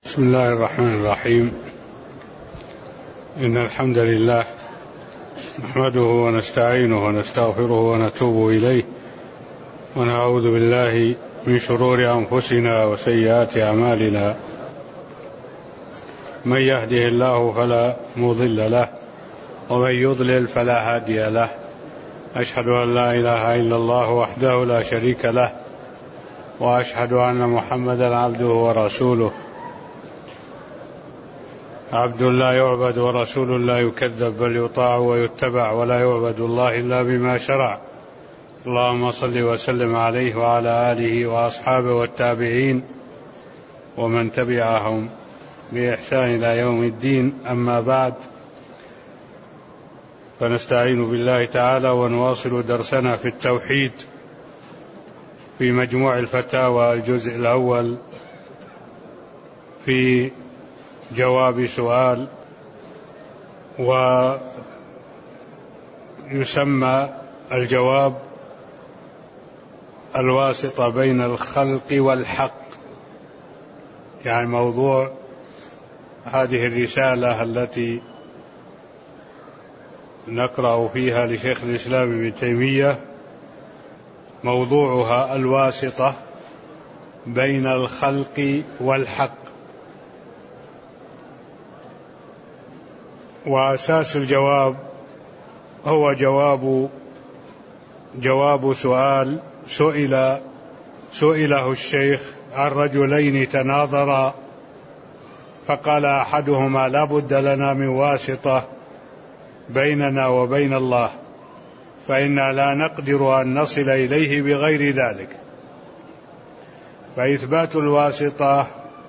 بسم الله الرحمن الرحيم. إن الحمد لله نحمده ونستعينه ونستغفره ونتوب إليه، ونعوذ بالله من شرور أنفسنا وسيئات أعمالنا. من يهده الله فلا مضل له، ومن يضلل فلا هادي له. أشهد أن لا إله إلا الله وحده لا شريك له، وأشهد أن محمدا عبده ورسوله، عبد لا يعبد ورسول لا يكذب، بل يطاع ويتبع، ولا يعبد الله إلا بما شرع. اللهم صل وسلم عليه وعلى آله وأصحابه والتابعين ومن تبعهم بإحسان إلى يوم الدين. أما بعد، فنستعين بالله تعالى ونواصل درسنا في التوحيد في مجموع الفتاوى الجزء الأول، في جواب سؤال، ويسمى الجواب الواسطة بين الخلق والحق. يعني موضوع هذه الرسالة التي نقرأ فيها لشيخ الإسلام ابن تيمية موضوعها الواسطة بين الخلق والحق. وأساس الجواب هو جواب سؤال سئله الشيخ عن رجلين تناظرا، فقال أحدهما: لا بد لنا من واسطة بيننا وبين الله، فإنا لا نقدر أن نصل إليه بغير ذلك. فإثبات الواسطة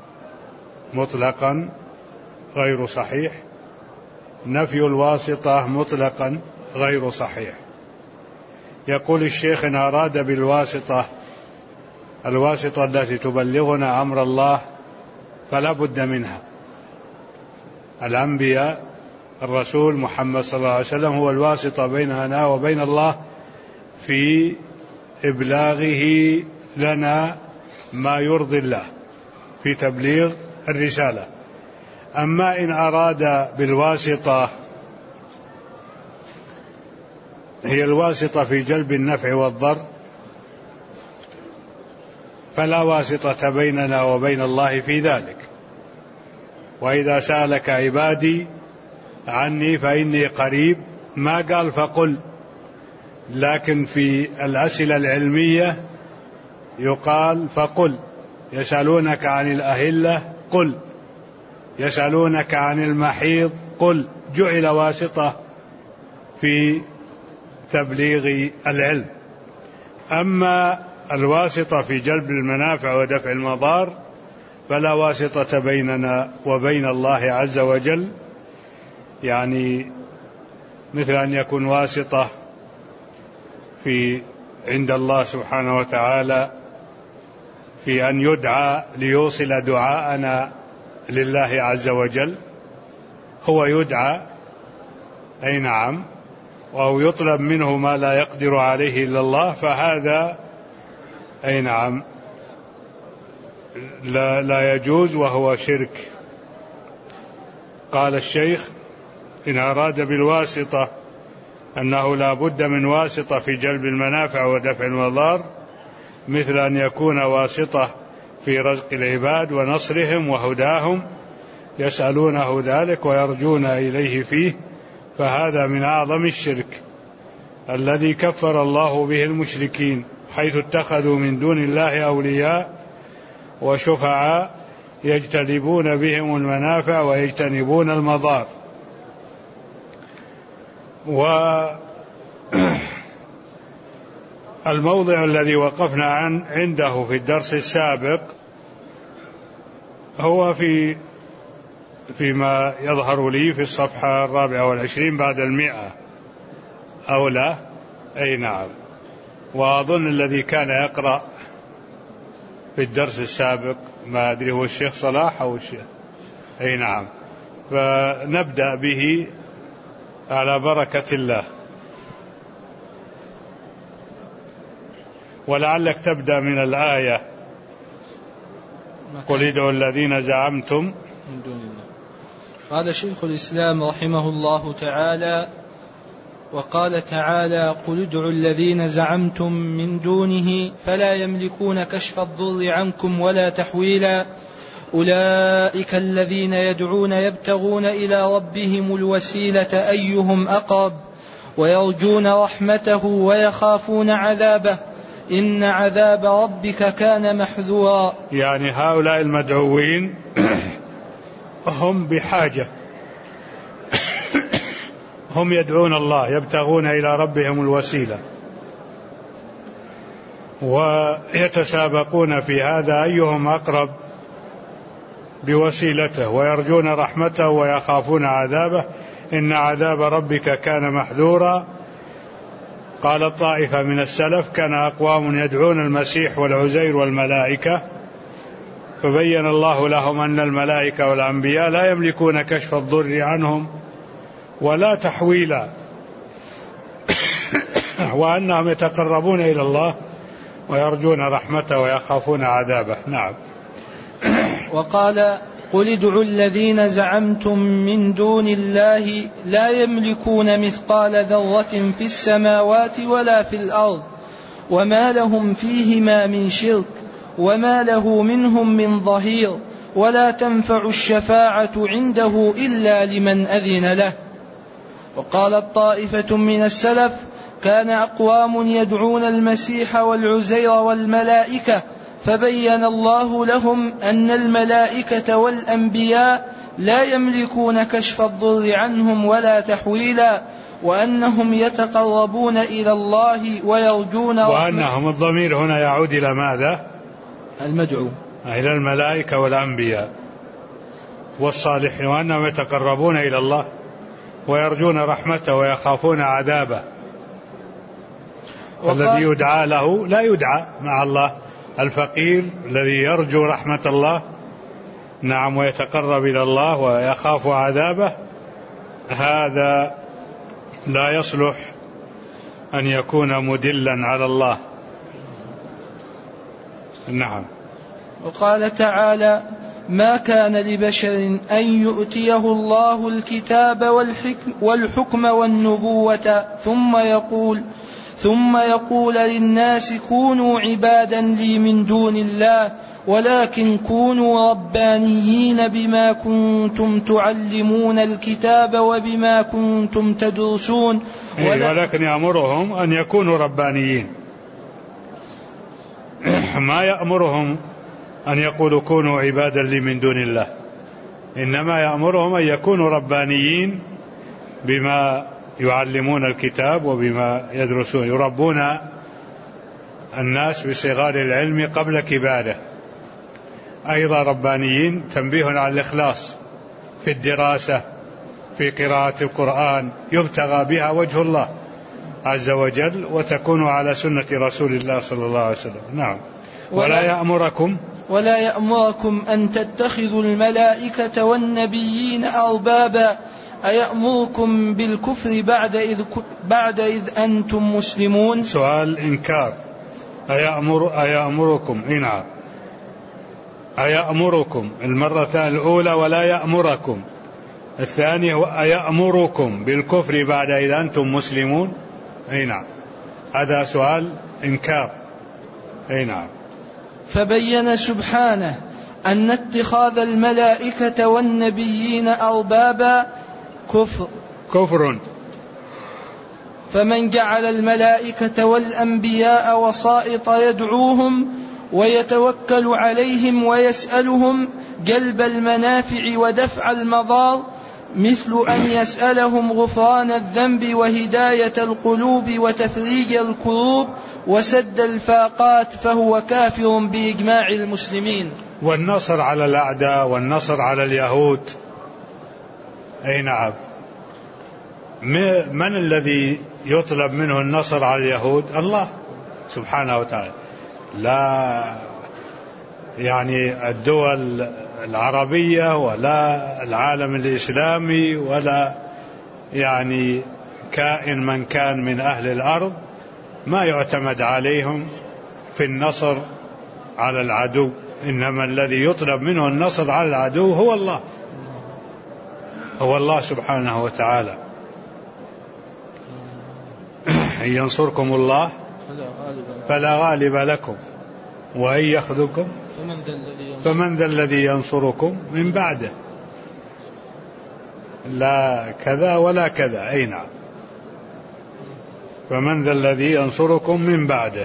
مطلقا غير صحيح، نفي الواسطة مطلقا غير صحيح. يقول الشيخ: إن أراد بالواسطة الواسطة التي تبلغنا أمر الله فلا بد منها. الأنبياء، الرسول محمد صلى الله عليه وسلم هو الواسطة بيننا وبين الله في إبلاغه لنا ما يرضي الله، في تبليغ الرسالة. أما إن أراد بالواسطة هي الواسطة في جلب النفع والضر، فلا واسطة بيننا وبين الله في ذلك. وإذا سألك عبادي عني فإني قريب، ما قال فقل، لكن في الأسئلة العلمية يقال فقل. يسألونك عن الأهلة قل، يسألونك عن المحيض قل. جعل واسطة في تبليغ العلم. أما الواسطة في جلب المنافع ودفع المضار فلا واسطة بيننا وبين الله عز وجل. يعني مثل أن يكون واسطة عند الله سبحانه وتعالى في أن يدعى ليوصل دعاءنا لله عز وجل، هو يدعى أي نعم، أو يطلب منه ما لا يقدر عليه إلا الله، فهذا أي نعم لا يجوز وهو شرك. قال الشيخ: إن أراد بالواسطة أنه لا بد من واسطة في جلب المنافع ودفع المضار، مثل أن يكون واسطة في رزق العباد ونصرهم وهداهم، يسألونه ذلك ويرجون إليه فيه، فهذا من أعظم الشرك الذي كفر الله به المشركين، حيث اتخذوا من دون الله أولياء وشفعاء يجتلبون بهم المنافع ويجتنبون المضار. والموضع الذي وقفنا عنده في الدرس السابق هو فيما يظهر لي في الصفحة 24 بعد 100 أو لا؟ أي نعم. وأظن الذي كان يقرأ في الدرس السابق ما أدري هو الشيخ صلاح أو الشيخ، أي نعم. فنبدأ به على بركة الله. ولعلك تبدأ من الآية قل ادعوا الذين زعمتم من دون الله. قال شيخ الإسلام رحمه الله تعالى: وقال تعالى: قل ادعوا الذين زعمتم من دونه فلا يملكون كشف الضر عنكم ولا تحويلا أولئك الذين يدعون يبتغون إلى ربهم الوسيلة أيهم أقرب ويرجون رحمته ويخافون عذابه إن عذاب ربك كان محذورا. يعني هؤلاء المدعوين هم بحاجة، هم يدعون الله يبتغون إلى ربهم الوسيلة ويتسابقون في هذا أيهم أقرب بوسيلته ويرجون رحمته ويخافون عذابه إن عذاب ربك كان محذورا. قال الطائفة من السلف: كان أقوام يدعون المسيح والعزير والملائكة فبين الله لهم أن الملائكة والأنبياء لا يملكون كشف الضر عنهم ولا تحويلا وأنهم يتقربون إلى الله ويرجون رحمته ويخافون عذابه. نعم. وقال: قل ادعوا الذين زعمتم من دون الله لا يملكون مثقال ذرة في السماوات ولا في الأرض وما لهم فيهما من شرك وما له منهم من ظهير ولا تنفع الشفاعة عنده إلا لمن أذن له. وقال الطائفة من السلف: كان أقوام يدعون المسيح والعزير والملائكة فبين الله لهم أن الملائكة والأنبياء لا يملكون كشف الضر عنهم ولا تحويلا وأنهم يتقربون إلى الله ويرجون وأنهم الضمير هنا يعود إلى ماذا؟ المدعو إلى الملائكة والأنبياء والصالحين وأنهم يتقربون إلى الله ويرجون رحمته ويخافون عذابه. فالذي يدعى له لا يدعى مع الله الفقير الذي يرجو رحمة الله نعم ويتقرب إلى الله ويخاف عذابه هذا لا يصلح أن يكون مدلا على الله. نعم. وقال تعالى: ما كان لبشر أن يؤتيه الله الكتاب والحكم والنبوة ثم يقول للناس كونوا عبادا لي من دون الله ولكن كونوا ربانيين بما كنتم تعلمون الكتاب وبما كنتم تدرسون ولكن يأمرهم أن يكونوا ربانيين ما يأمرهم أن يقولوا كونوا عبادا لي من دون الله إنما يأمرهم أن يكونوا ربانيين بما يعلمون الكتاب وبما يدرسون يربون الناس بصغار العلم قبل كباره. أيضا ربانيين تنبيه على الإخلاص في الدراسة في قراءة القرآن يبتغى بها وجه الله عز وجل وتكون على سنة رسول الله صلى الله عليه وسلم. نعم. ولا يأمركم أن تتخذوا الملائكة والنبيين أربابا أيأمركم بالكفر بعد إذ أنتم مسلمون. سؤال إنكار. أيأمركم نعم أيأمركم المرة الأولى ولا يأمركم الثانية أيأمركم بالكفر بعد إذ أنتم مسلمون. نعم هذا سؤال إنكار. نعم. فبين سبحانه أن اتخاذ الملائكة والنبيين أربابا كفر فمن جعل الملائكة والأنبياء وسائط يدعوهم ويتوكل عليهم ويسألهم جلب المنافع ودفع المضار مثل أن يسألهم غفران الذنب وهداية القلوب وتفريج الكروب وسد الفاقات فهو كافر بإجماع المسلمين. والنصر على الأعداء والنصر على اليهود. نعم. من الذي يطلب منه النصر على اليهود؟ الله سبحانه وتعالى. لا يعني الدول العربية ولا العالم الإسلامي ولا يعني كائن من كان من أهل الأرض ما يعتمد عليهم في النصر على العدو إنما الذي يطلب منه النصر على العدو هو الله سبحانه وتعالى. إن ينصركم الله فلا غالب لكم وإن يخذلكم فمن ذا الذي ينصركم من بعده. لا كذا ولا كذا، أي نعم، فمن ذا الذي ينصركم من بعده.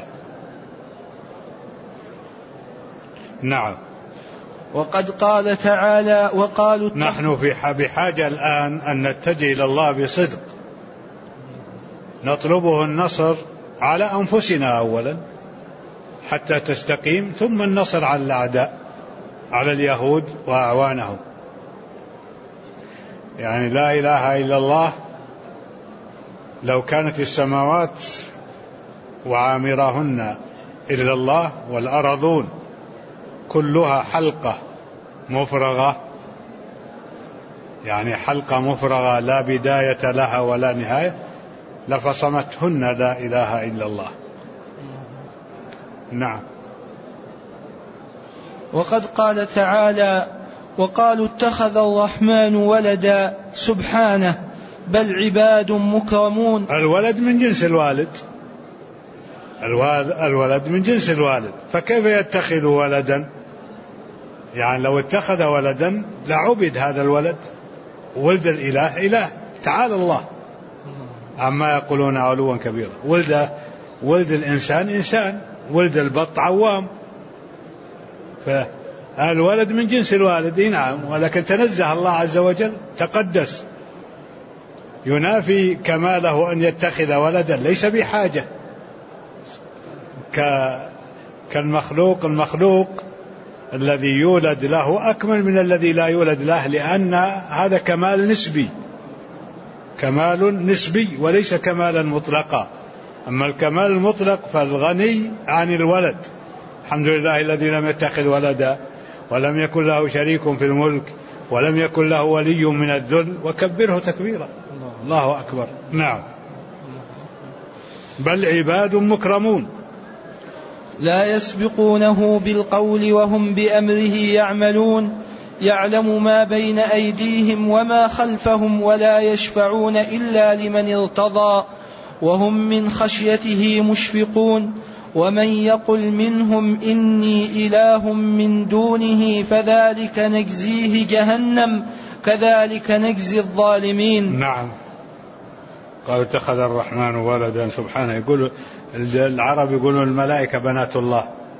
نعم. وقد قال تعالى وقالوا نحن بحاجة الآن أن نتجه إلى الله بصدق، نطلبه النصر على أنفسنا أولا حتى تستقيم، ثم النصر على الأعداء، على اليهود وأعوانهم. يعني لا إله إلا الله لو كانت السماوات وعامرهن إلا الله والأرضون كلها حلقة مفرغة، يعني حلقة مفرغة لا بداية لها ولا نهاية، لفصمتهن لا إله إلا الله. نعم. وقد قال تعالى وقالوا اتخذ الرحمن ولدا سبحانه بل عباد مكرمون. الولد من جنس الوالد، الولد من جنس الوالد، فكيف يتخذ ولدا؟ يعني لو اتخذ ولدا لعبد هذا الولد، ولد الإله إله، تعالى الله عما يقولون علوا كبيرا. ولد الإنسان إنسان، ولد البط عوام، فالولد من جنس الوالد. نعم، ولكن تنزه الله عز وجل، تقدس، ينافي كماله أن يتخذ ولدا، ليس بحاجة المخلوق الذي يولد له أكمل من الذي لا يولد له، لأن هذا كمال نسبي وليس كمالا مطلقا. أما الكمال المطلق فالغني عن الولد. الحمد لله الذي لم يتخذ ولدا ولم يكن له شريك في الملك ولم يكن له ولي من الذل وكبره تكبيرا. الله أكبر. نعم. بل عباد مكرمون لا يسبقونه بالقول وهم بأمره يعملون يعلم ما بين أيديهم وما خلفهم ولا يشفعون إلا لمن ارتضى وهم من خشيته مشفقون ومن يقل منهم إني إله من دونه فذلك نجزيه جهنم كذلك نجزي الظالمين. نعم. قال اتخذ الرحمن ولدا سبحانه. يقول العرب يقولون الملائكة بنات الله،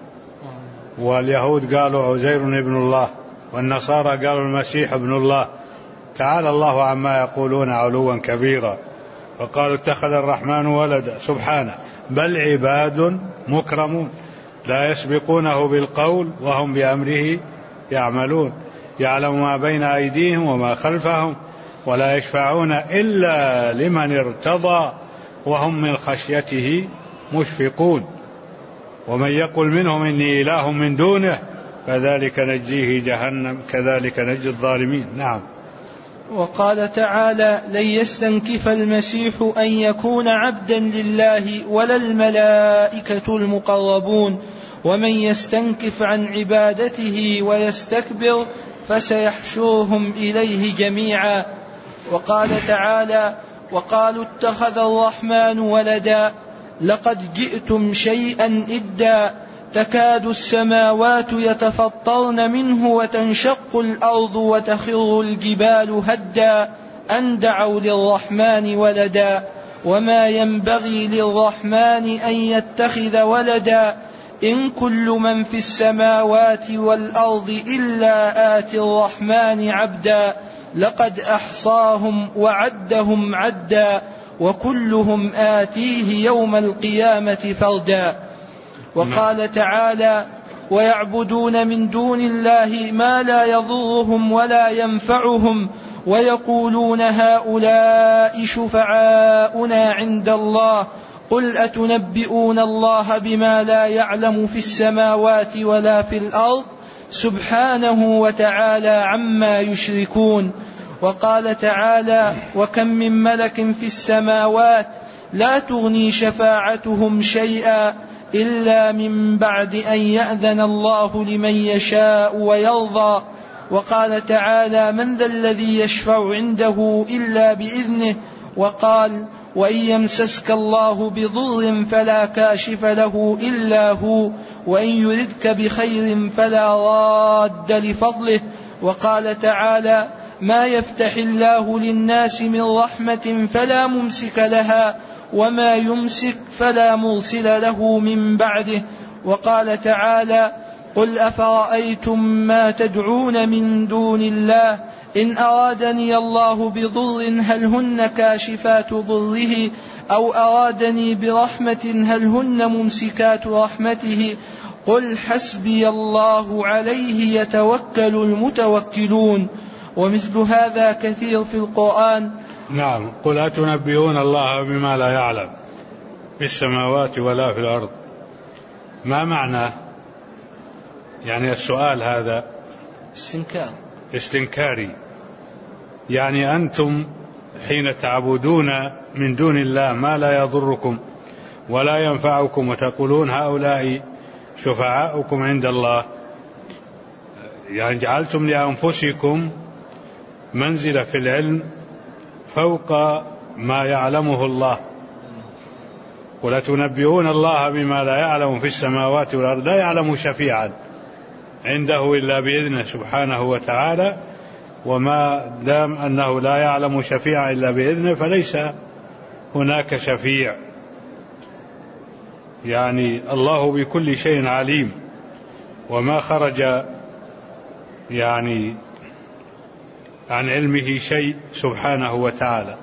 واليهود قالوا عزير ابن الله، والنصارى قالوا المسيح ابن الله. تعالى الله عما يقولون علوا كبيرا. وقالوا اتخذ الرحمن ولدا سبحانه بل عباد مكرمون لا يسبقونه بالقول وهم بأمره يعملون يعلم ما بين أيديهم وما خلفهم ولا يشفعون إلا لمن ارتضى وهم من خشيته مشفقون ومن يقل منهم إني إله من دونه فذلك نجزيه جهنم كذلك نجزي الظالمين. نعم. وقال تعالى لن يستنكف المسيح أن يكون عبدا لله ولا الملائكة المقربون ومن يستنكف عن عبادته ويستكبر فسيحشرهم إليه جميعا. وقال تعالى وقالوا اتخذ الرحمن ولدا لقد جئتم شيئا إدا تكاد السماوات يتفطرن منه وتنشق الأرض وتخر الجبال هدا أن دعوا للرحمن ولدا وما ينبغي للرحمن أن يتخذ ولدا إن كل من في السماوات والأرض إلا آتي الرحمن عبدا لقد أحصاهم وعدهم عدا وكلهم آتيه يوم القيامة فردا. وقال تعالى ويعبدون من دون الله ما لا يضرهم ولا ينفعهم ويقولون هؤلاء شفعاؤنا عند الله قل أتنبئون الله بما لا يعلم في السماوات ولا في الأرض سبحانه وتعالى عما يشركون. وقال تعالى وكم من ملك في السماوات لا تغني شفاعتهم شيئا إلا من بعد أن يأذن الله لمن يشاء ويرضى. وقال تعالى: من ذا الذي يشفع عنده إلا بإذنه. وقال: وإن يمسسك الله بضر فلا كاشف له إلا هو، وإن يردك بخير فلا راد لفضله. وقال تعالى: ما يفتح الله للناس من رحمة فلا ممسك لها، وما يمسك فلا مرسل له من بعده. وقال تعالى: قل أفرأيتم ما تدعون من دون الله إن أرادني الله بضر هل هن كاشفات ضره، أو أرادني برحمة هل هن ممسكات رحمته، قل حسبي الله عليه يتوكل المتوكلون. ومثل هذا كثير في القرآن. نعم. قل أتنبئون الله بما لا يعلم في السماوات ولا في الأرض. ما معنى يعني السؤال هذا؟ استنكاري. يعني أنتم حين تعبدون من دون الله ما لا يضركم ولا ينفعكم وتقولون هؤلاء شفعاؤكم عند الله، يعني جعلتم لأنفسكم منزلة في العلم فوق ما يعلمه الله. ولا تنبئون الله بما لا يعلم في السماوات والأرض. لا يعلم شفيعا عنده إلا بإذنه سبحانه وتعالى، وما دام أنه لا يعلم شفيعا إلا بإذنه فليس هناك شفيع. يعني الله بكل شيء عليم، وما خرج يعني عن علمه شيء سبحانه وتعالى.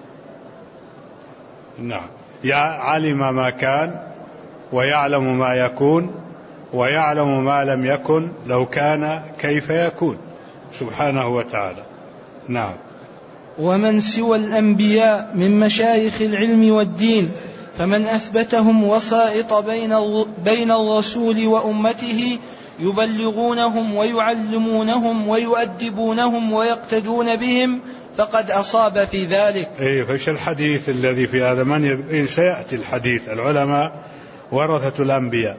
نعم. علم ما كان ويعلم ما يكون ويعلم ما لم يكن لو كان كيف يكون سبحانه وتعالى. نعم. ومن سوى الأنبياء من مشايخ العلم والدين فمن أثبتهم وسائط بين الرسول وأمته يبلغونهم ويعلمونهم ويؤدبونهم ويقتدون بهم فقد أصاب في ذلك. فإيش الحديث الذي في هذا؟ من سيأتي الحديث. العلماء ورثة الأنبياء.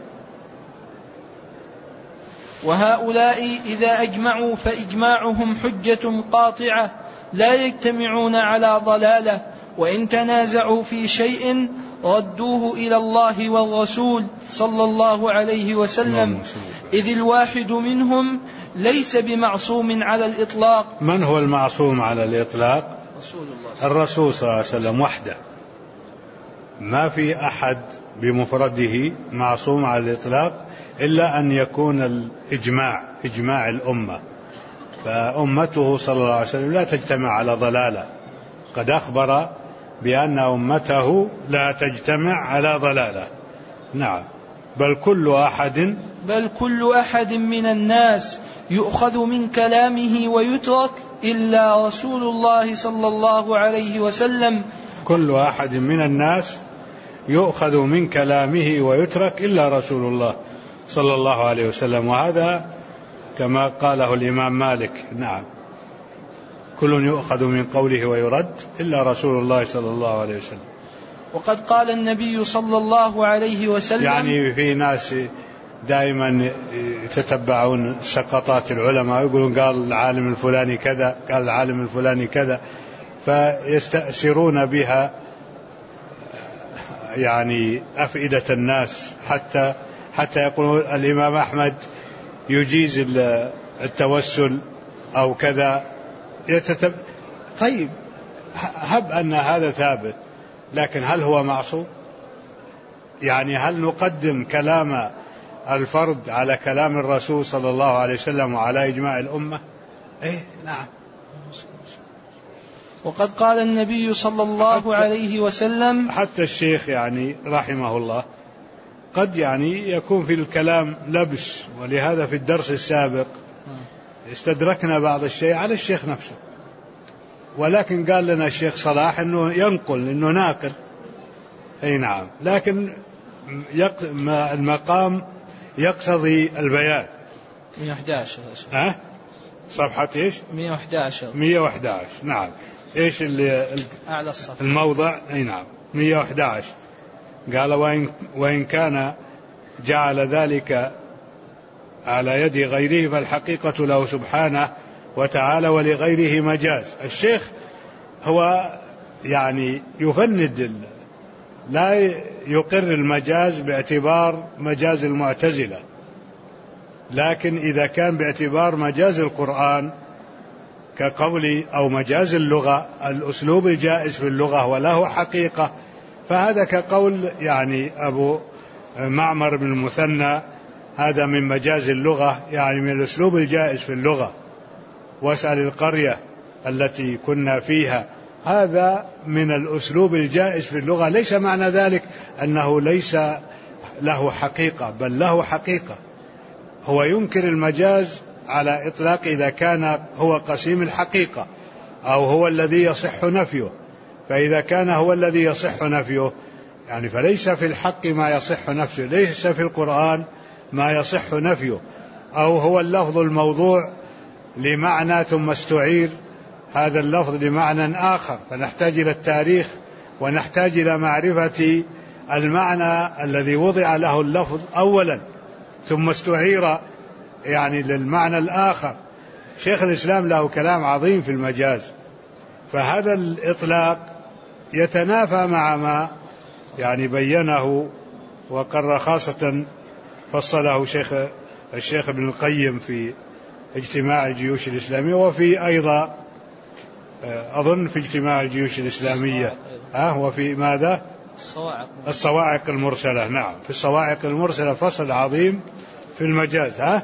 وهؤلاء إذا أجمعوا فإجماعهم حجة قاطعة لا يجتمعون على ضلالة، وإن تنازعوا في شيء ردوه إلى الله والرسول صلى الله عليه وسلم، إذ الواحد منهم ليس بمعصوم على الإطلاق. من هو المعصوم على الإطلاق؟ الرسول صلى الله عليه وسلم وحده. ما في أحد بمفرده معصوم على الإطلاق إلا أن يكون إجماع الأمة، فأمته صلى الله عليه وسلم لا تجتمع على ضلالة. قد أخبر بأن أمته لا تجتمع على ضلالة. نعم. بل كل أحد من الناس يؤخذ من كلامه ويترك إلا رسول الله صلى الله عليه وسلم. كل أحد من الناس يؤخذ من كلامه ويترك إلا رسول الله صلى الله عليه وسلم، وهذا كما قاله الإمام مالك. نعم. كل يؤخذ من قوله ويرد إلا رسول الله صلى الله عليه وسلم. وقد قال النبي صلى الله عليه وسلم، يعني في ناس دائما يتتبعون سقطات العلماء، يقولون قال العالم الفلاني كذا، قال العالم الفلاني كذا، فيستأثرون بها يعني أفئدة الناس، حتى يقولون الإمام أحمد يجيز التوسل أو كذا. طيب، هب أن هذا ثابت، لكن هل هو معصوم؟ يعني هل نقدم كلام الفرد على كلام الرسول صلى الله عليه وسلم وعلى إجماع الأمة؟ نعم. وقد قال النبي صلى الله عليه وسلم، حتى الشيخ يعني رحمه الله قد يعني يكون في الكلام لبس، ولهذا في الدرس السابق استدركنا بعض الشيء على الشيخ نفسه، ولكن قال لنا الشيخ صلاح أنه ينقل، أنه ناقل. نعم. لكن المقام يقتضي البيان. 111 صفحة إيش؟ 111. نعم. إيش أعلى الصفحة الموضع؟ نعم 111. قال وإن كان جعل ذلك على يد غيره، فالحقيقة له سبحانه وتعالى ولغيره مجاز. الشيخ هو يعني يفند، لا يقر المجاز باعتبار مجاز المعتزلة، لكن إذا كان باعتبار مجاز القرآن كقولي أو مجاز اللغة، الأسلوب الجائز في اللغة وله حقيقة، فهذا كقول يعني أبو معمر بن المثنى، هذا من مجاز اللغة، يعني من الأسلوب الجائز في اللغة. واسأل القرية التي كنا فيها، هذا من الأسلوب الجائز في اللغة. ليس معنى ذلك أنه ليس له حقيقة، بل له حقيقة. هو ينكر المجاز على إطلاق إذا كان هو قسيم الحقيقة أو هو الذي يصح نفيه. فإذا كان هو الذي يصح نفيه يعني فليس في الحق ما يصح نفيه، ليس في القرآن ما يصح نفيه، أو هو اللفظ الموضوع لمعنى ثم استعير هذا اللفظ لمعنى آخر، فنحتاج إلى التاريخ ونحتاج إلى معرفة المعنى الذي وضع له اللفظ أولا ثم استعير يعني للمعنى الآخر. شيخ الإسلام له كلام عظيم في المجاز، فهذا الإطلاق يتنافى مع ما يعني بينه وقرر، خاصة فصله الشيخ ابن القيم في اجتماع الجيوش الإسلامية، وفي أيضا أظن في اجتماع الجيوش الإسلامية وفي ماذا؟ الصواعق المرسلة. نعم، في الصواعق المرسلة فصل عظيم في المجاز.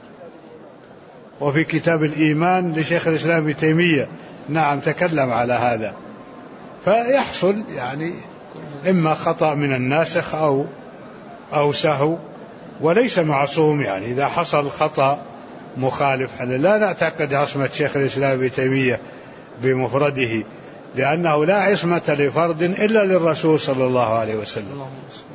وفي كتاب الإيمان لشيخ الإسلام ابن تيمية نعم تكلم على هذا. فيحصل يعني إما خطأ من الناسخ أو سهو، وليس معصوم. يعني إذا حصل خطأ مخالف لا نعتقد عصمة شيخ الإسلام ابن تيمية بمفرده، لأنه لا عصمة لفرد إلا للرسول صلى الله عليه وسلم.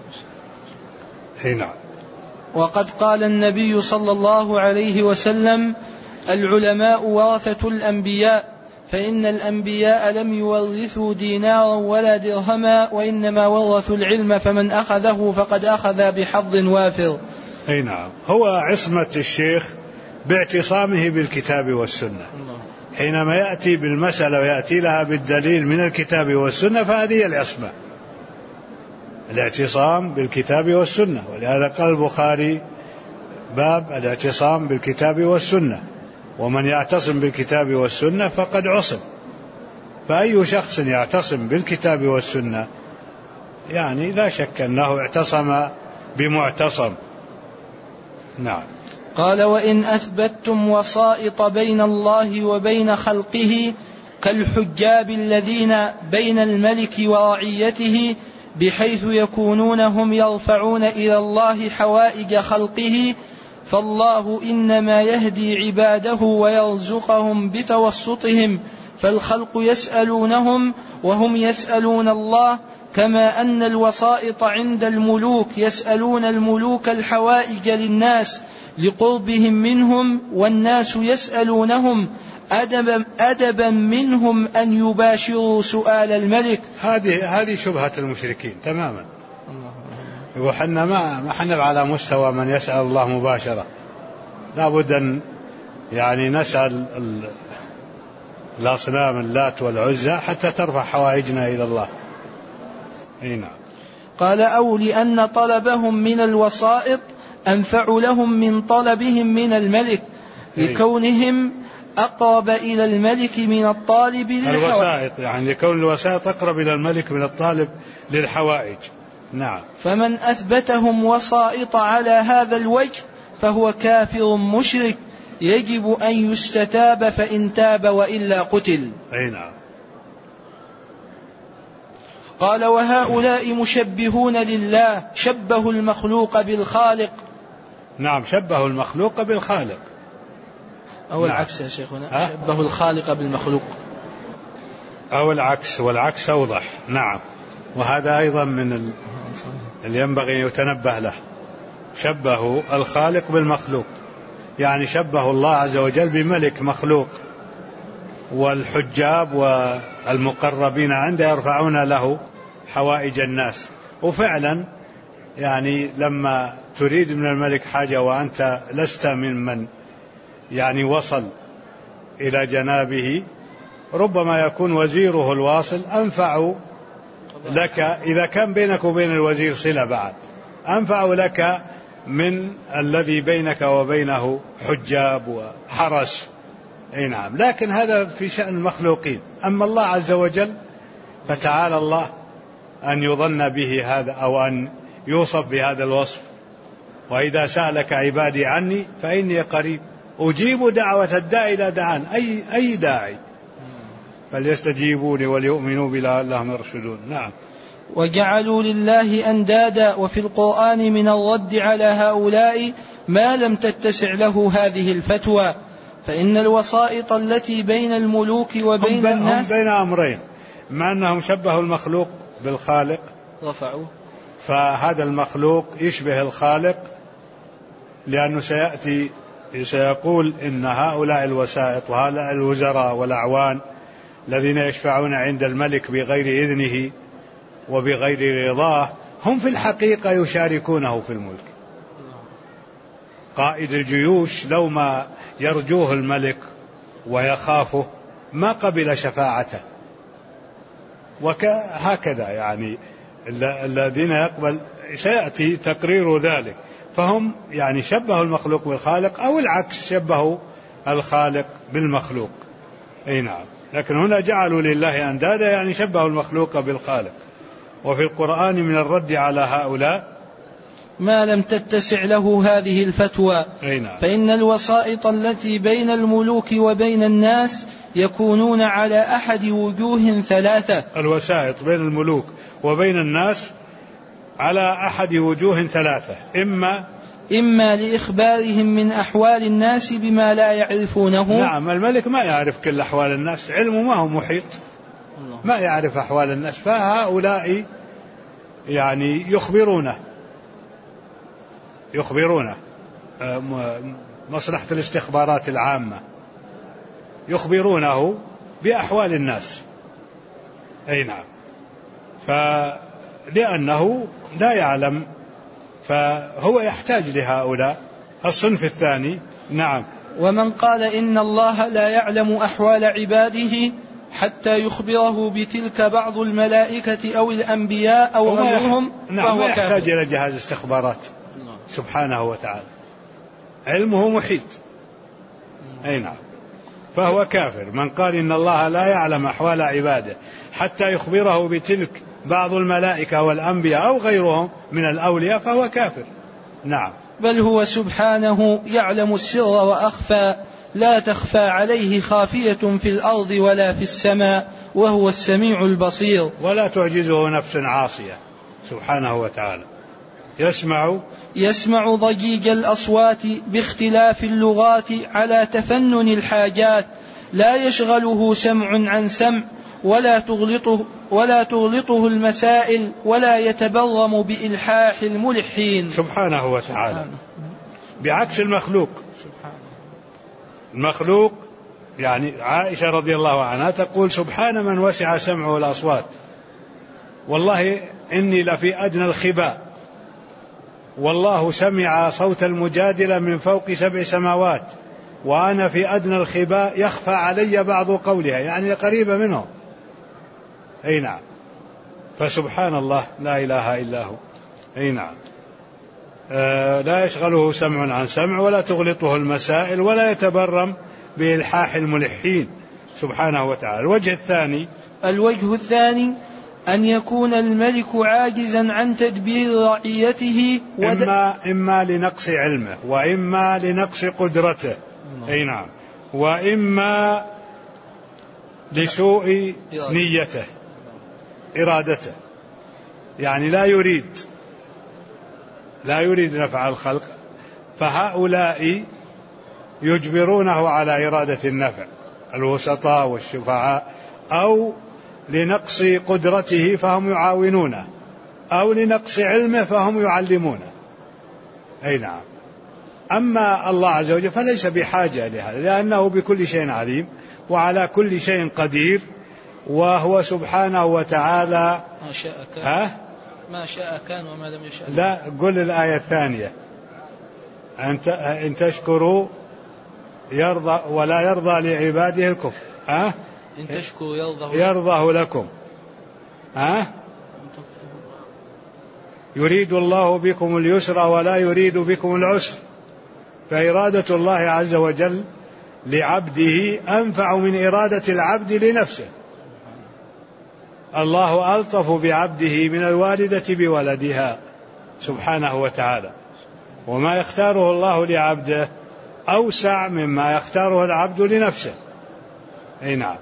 نعم. وقد قال النبي صلى الله عليه وسلم: العلماء ورثة الأنبياء، فإن الأنبياء لم يورثوا دينارا ولا درهما، وإنما ورثوا العلم، فمن أخذه فقد أخذ بحظ وافر. نعم. هو عصمة الشيخ باعتصامه بالكتاب والسنة. حينما يأتي بالمسألة ويأتي لها بالدليل من الكتاب والسنة فهذه العصمة، الاعتصام بالكتاب والسنة. ولهذا قال البخاري باب الاعتصام بالكتاب والسنة، ومن يعتصم بالكتاب والسنة فقد عصم. فأي شخص يعتصم بالكتاب والسنة يعني لا شك أنه اعتصم بمعتصم. نعم. قال: وإن أثبتتم وسائط بين الله وبين خلقه كالحجاب الذين بين الملك ورعيته، بحيث يكونون هم يرفعون إلى الله حوائج خلقه، فالله إنما يهدي عباده ويرزقهم بتوسطهم، فالخلق يسألونهم وهم يسألون الله، كما أن الوسائط عند الملوك يسألون الملوك الحوائج للناس لقربهم منهم، والناس يسألونهم أدبا منهم أن يباشروا سؤال الملك. هذه شبهة المشركين تماما. وحنا ما حنا على مستوى من يسأل الله مباشرة، لابد أن يعني نسأل الأصنام اللات والعزى حتى ترفع حوائجنا إلى الله. نعم. قال: أو لأن طلبهم من الوسائط أنفع لهم من طلبهم من الملك، لكونهم أقرب إلى الملك من الطالب للحوائج. الوسائط يعني لكون الوسائط أقرب إلى الملك من الطالب للحوائج. نعم. فمن أثبتهم وسائط على هذا الوجه فهو كافر مشرك، يجب أن يستتاب، فإن تاب وإلا قتل. نعم. قال: وهؤلاء مشبهون لله، شبهوا المخلوق بالخالق. نعم، شبهوا المخلوق بالخالق، أو العكس يا شيخنا، شبهوا الخالق بالمخلوق، أو العكس، والعكس أوضح. نعم. وهذا أيضا من اللي ينبغي أن يتنبه له، شبهوا الخالق بالمخلوق، يعني شبهوا الله عز وجل بملك مخلوق، والحجاب والمقربين عنده يرفعون له حوائج الناس. وفعلا يعني لما تريد من الملك حاجة وأنت لست ممن يعني وصل إلى جنابه، ربما يكون وزيره الواصل أنفع لك إذا كان بينك وبين الوزير صلة، بعد أنفع لك من الذي بينك وبينه حجاب وحرس. أي نعم، لكن هذا في شأن المخلوقين. أما الله عز وجل فتعالى الله أن يظن به هذا أو أن يوصف بهذا الوصف. وإذا سألك عبادي عني فإني قريب أجيب دعوة الداعي إذا دعان. أي داعي، فليستجيبوني وليؤمنوا بي لعلهم يرشدون. نعم. وجعلوا لله أندادا. وفي القرآن من الرد على هؤلاء ما لم تتسع له هذه الفتوى، فإن الوسائط التي بين الملوك وبين الناس هم بين أمرين، مع أنهم شبهوا المخلوق بالخالق رفعوه، فهذا المخلوق يشبه الخالق، لأنه سيقول إن هؤلاء الوسائط وهؤلاء الوزراء والأعوان الذين يشفعون عند الملك بغير إذنه وبغير رضاه هم في الحقيقة يشاركونه في الملك. قائد الجيوش لو ما يرجوه الملك ويخافه ما قبل شفاعته، وهكذا يعني الذين يقبل سيأتي تقرير ذلك. فهم يعني شبهوا المخلوق بالخالق، أو العكس شبهوا الخالق بالمخلوق. أي نعم، لكن هنا جعلوا لله أندادا يعني شبهوا المخلوق بالخالق. وفي القرآن من الرد على هؤلاء ما لم تتسع له هذه الفتوى. نعم. فإن الوسائط التي بين الملوك وبين الناس يكونون على أحد وجوه ثلاثة. الوسائط بين الملوك وبين الناس على أحد وجوه ثلاثة، إما لإخبارهم من أحوال الناس بما لا يعرفونه. نعم، الملك ما يعرف كل أحوال الناس، علمه ما هو محيط، ما يعرف أحوال الناس، فهؤلاء يعني يخبرونه مصلحة الاستخبارات العامة يخبرونه بأحوال الناس. أي نعم، فلأنه لا يعلم فهو يحتاج لهؤلاء الصنف الثاني. نعم. ومن قال إن الله لا يعلم أحوال عباده حتى يخبره بتلك بعض الملائكة أو الأنبياء أو غيرهم فهو يحتاج إلى جهاز استخبارات سبحانه وتعالى، علمه محيط. أي نعم، فهو كافر. من قال إن الله لا يعلم أحوال عباده حتى يخبره بتلك بعض الملائكة والأنبياء أو غيرهم من الأولياء فهو كافر. نعم. بل هو سبحانه يعلم السر وأخفى، لا تخفى عليه خافية في الأرض ولا في السماء، وهو السميع البصير. ولا تعجزه نفس عاصية سبحانه وتعالى. يسمع ضجيج الأصوات باختلاف اللغات على تفنن الحاجات، لا يشغله سمع عن سمع، ولا تغلطه المسائل، ولا يتبرم بإلحاح الملحين سبحانه وتعالى. بعكس المخلوق يعني عائشة رضي الله عنها تقول سبحان من وسع سمعه الأصوات، والله إني لفي أدنى الخباء، والله سمع صوت المجادلة من فوق 7 سماوات وأنا في أدنى الخباء يخفى علي بعض قولها، يعني قريبة منه. أي نعم، فسبحان الله لا إله إلا هو. أي نعم، لا يشغله سمع عن سمع، ولا تغلطه المسائل، ولا يتبرم بإلحاح الملحين سبحانه وتعالى. الوجه الثاني أن يكون الملك عاجزا عن تدبير رعيته إما لنقص علمه، وإما لنقص قدرته. أي نعم، وإما لسوء نيته إرادته، يعني لا يريد نفع الخلق، فهؤلاء يجبرونه على إرادة النفع، الوسطاء والشفعاء، أو لنقص قدرته فهم يعاونونه، أو لنقص علمه فهم يعلمونه. أي نعم. أما الله عز وجل فليس بحاجة لهذا، لأنه بكل شيء عليم وعلى كل شيء قدير، وهو سبحانه وتعالى ما شاء كان وما لم يشاء. لا، قل الآية الثانية، إن تشكروا يرضى ولا يرضى لعباده الكفر. إن تشكروا يرضه لكم. يريد الله بكم اليسر ولا يريد بكم العسر، فإرادة الله عز وجل لعبده أنفع من إرادة العبد لنفسه. الله ألطف بعبده من الوالدة بولدها سبحانه وتعالى، وما يختاره الله لعبده أوسع مما يختاره العبد لنفسه. أي نعم،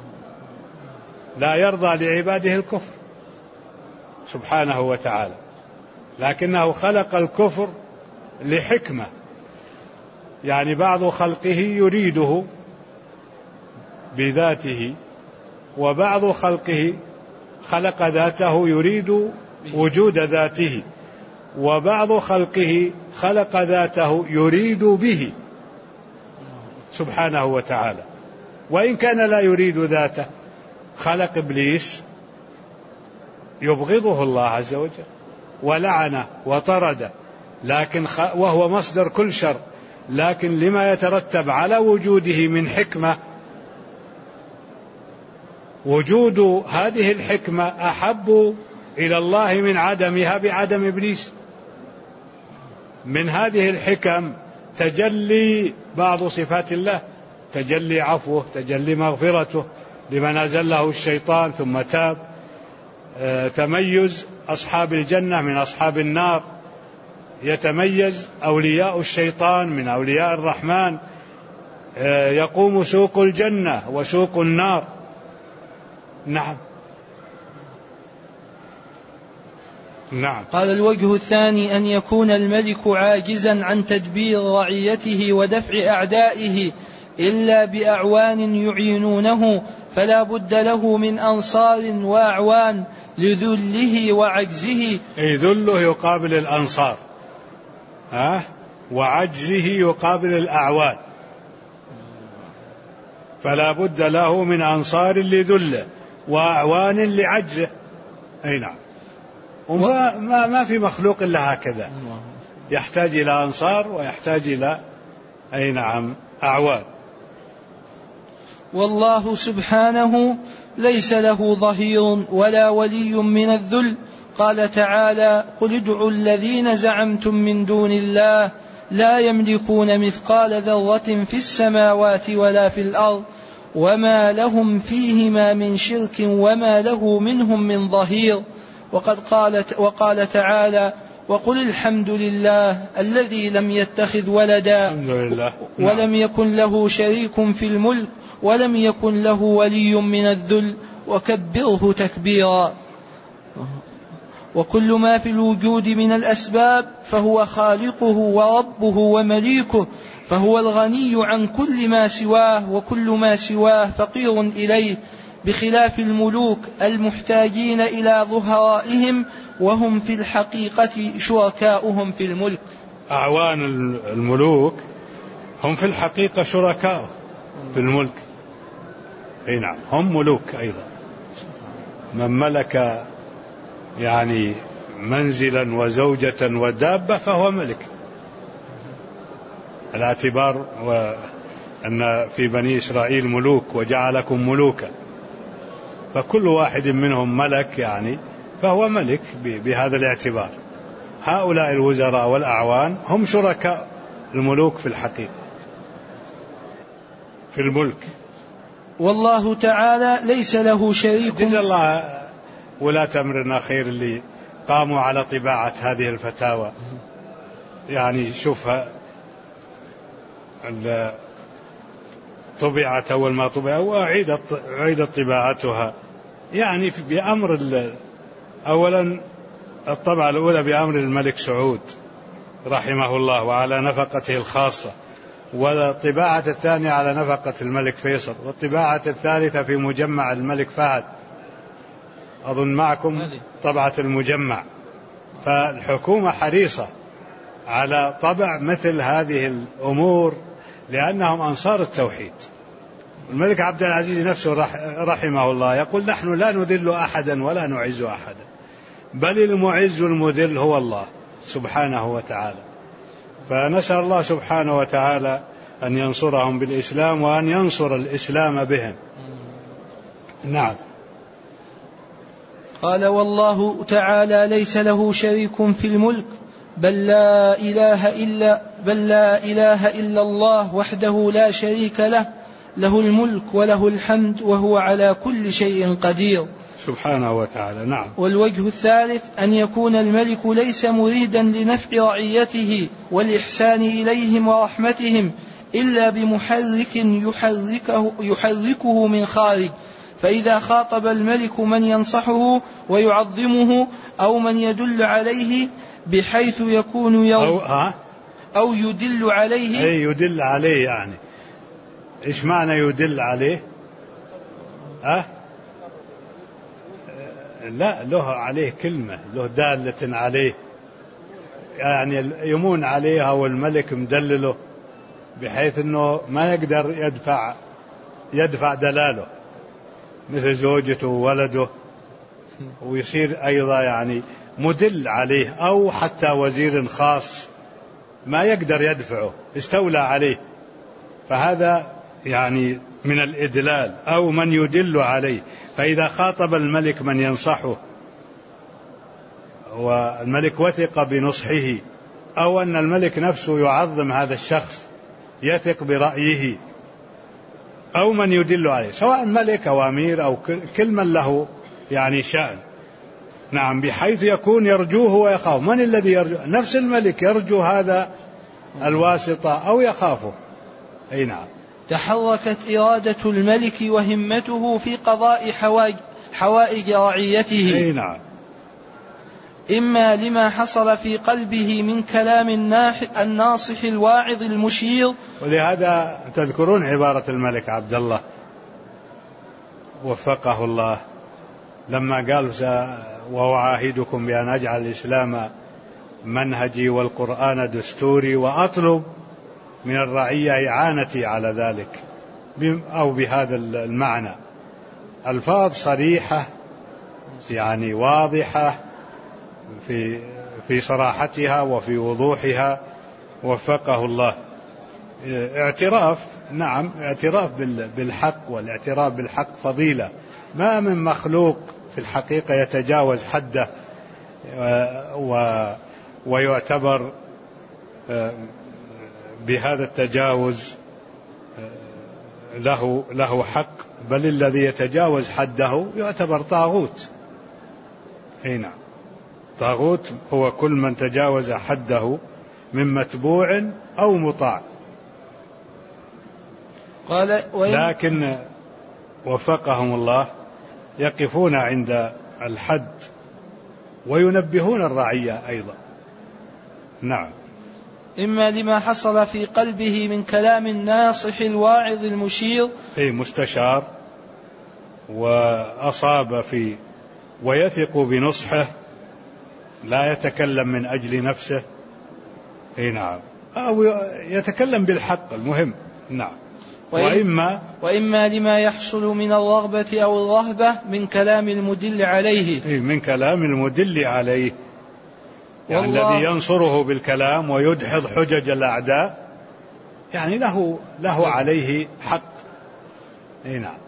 لا يرضى لعباده الكفر سبحانه وتعالى، لكنه خلق الكفر لحكمة، يعني بعض خلقه يريده بذاته، وبعض خلقه خلق ذاته يريد وجود ذاته، وبعض خلقه خلق ذاته يريد به سبحانه وتعالى. وإن كان لا يريد ذاته، خلق إبليس يبغضه الله عز وجل ولعنه وطرده، لكن وهو مصدر كل شر، لكن لما يترتب على وجوده من حكمة، وجود هذه الحكمة أحب إلى الله من عدمها بعدم إبليس. من هذه الحكم تجلي بعض صفات الله، تجلي عفوه، تجلي مغفرته لمن أزله الشيطان ثم تاب، تميز أصحاب الجنة من أصحاب النار، يتميز أولياء الشيطان من أولياء الرحمن، يقوم سوق الجنة وسوق النار. نعم. قال الوجه الثاني أن يكون الملك عاجزا عن تدبير رعيته ودفع أعدائه إلا بأعوان يعينونه، فلا بد له من أنصار وأعوان لذله وعجزه. أي ذله يقابل الأنصار، وعجزه يقابل الأعوان، فلا بد له من أنصار لذله وأعوان لعجزه. أي نعم. ما في مخلوق إلا هكذا، يحتاج إلى أنصار ويحتاج إلى أي نعم أعوان. والله سبحانه ليس له ظهير ولا ولي من الذل. قال تعالى: قل ادعوا الذين زعمتم من دون الله لا يملكون مثقال ذرة في السماوات ولا في الأرض وما لهم فيهما من شرك وما له منهم من ظهير. وقال تعالى: وقل الحمد لله الذي لم يتخذ ولدا ولم يكن له شريك في الملك ولم يكن له ولي من الذل وكبره تكبيرا. وكل ما في الوجود من الأسباب فهو خالقه وربه ومليكه، فهو الغني عن كل ما سواه، وكل ما سواه فقير إليه، بخلاف الملوك المحتاجين إلى ظهرائهم وهم في الحقيقة شركاؤهم في الملك. أعوان الملوك هم في الحقيقة شركاء في الملك. أي نعم، هم ملوك أيضا. من ملك يعني منزلا وزوجة ودابة فهو ملك. الاعتبار أن في بني إسرائيل ملوك وجعلكم ملوكا، فكل واحد منهم ملك يعني فهو ملك بهذا الاعتبار. هؤلاء الوزراء والأعوان هم شركاء الملوك في الحقيقة في الملك. والله تعالى ليس له شريك. جزا الله ولاة أمرنا خير اللي قاموا على طباعة هذه الفتاوى. يعني شوفها طبعت أول ما طبعت وأعيدت طباعتها، يعني بأمر أولا الطبعة الأولى بأمر الملك سعود رحمه الله وعلى نفقته الخاصة، والطباعة الثانية على نفقة الملك فيصل، والطباعة الثالثة في مجمع الملك فهد، أظن معكم طبعة المجمع. فالحكومة حريصة على طبع مثل هذه الأمور لأنهم أنصار التوحيد. الملك عبد العزيز نفسه رحمه الله يقول: نحن لا نذل أحدا ولا نعز أحدا، بل المعز المذل هو الله سبحانه وتعالى. فنسأل الله سبحانه وتعالى أن ينصرهم بالإسلام وأن ينصر الإسلام بهم. نعم. قال: والله تعالى ليس له شريك في الملك، بل لا إله إلا الله وحده لا شريك له، له الملك وله الحمد وهو على كل شيء قدير سبحانه وتعالى. نعم. والوجه الثالث أن يكون الملك ليس مريدا لنفع رعيته والإحسان إليهم ورحمتهم إلا بمحرك يحركه من خارج، فإذا خاطب الملك من ينصحه ويعظمه أو من يدل عليه بحيث يكون أو يدل عليه. أي يدل عليه، يعني إيش معنى يدل عليه؟ لا، له عليه كلمة، له دالة عليه، يعني يمون عليها والملك مدلله بحيث أنه ما يقدر يدفع دلاله، مثل زوجته وولده، ويصير أيضا يعني مدل عليه، أو حتى وزير خاص ما يقدر يدفعه استولى عليه، فهذا يعني من الإدلال، أو من يدل عليه. فإذا خاطب الملك من ينصحه والملك وثق بنصحه، أو أن الملك نفسه يعظم هذا الشخص يثق برأيه، أو من يدل عليه، سواء ملك أو أمير أو كل من له يعني شأن. نعم، بحيث يكون يرجوه ويخاف. من الذي يرجو؟ نفس الملك يرجو هذا الواسطة أو يخافه. أي نعم. تحركت إرادة الملك وهمته في قضاء حوائج رعيته. أي نعم. إما لما حصل في قلبه من كلام الناصح الواعظ المشير. ولهذا تذكرون عبارة الملك عبد الله وفقه الله لما قال: وأعاهدكم بأن أجعل الإسلام منهجي والقرآن دستوري وأطلب من الرعية إعانتي على ذلك، أو بهذا المعنى. ألفاظ صريحة يعني واضحة في صراحتها وفي وضوحها، وفقه الله. اعتراف، نعم، اعتراف بالحق، والاعتراف بالحق فضيلة، ما من مخلوق في الحقيقة يتجاوز حده ويعتبر بهذا التجاوز له حق، بل الذي يتجاوز حده يعتبر طاغوت. نعم، طاغوت هو كل من تجاوز حده من متبوع أو مطاع. لكن وفقهم الله يقفون عند الحد وينبهون الرعية أيضا. نعم. إما لما حصل في قلبه من كلام الناصح الواعظ المشير، أي مستشار وأصاب ويثق بنصحه، لا يتكلم من أجل نفسه. نعم، أو يتكلم بالحق المهم. نعم. وإما لما يحصل من الرغبة أو الرهبة من كلام المدل عليه. من كلام المدل عليه، يعني الذي ينصره بالكلام ويدحض حجج الأعداء، يعني له عليه حق. نعم.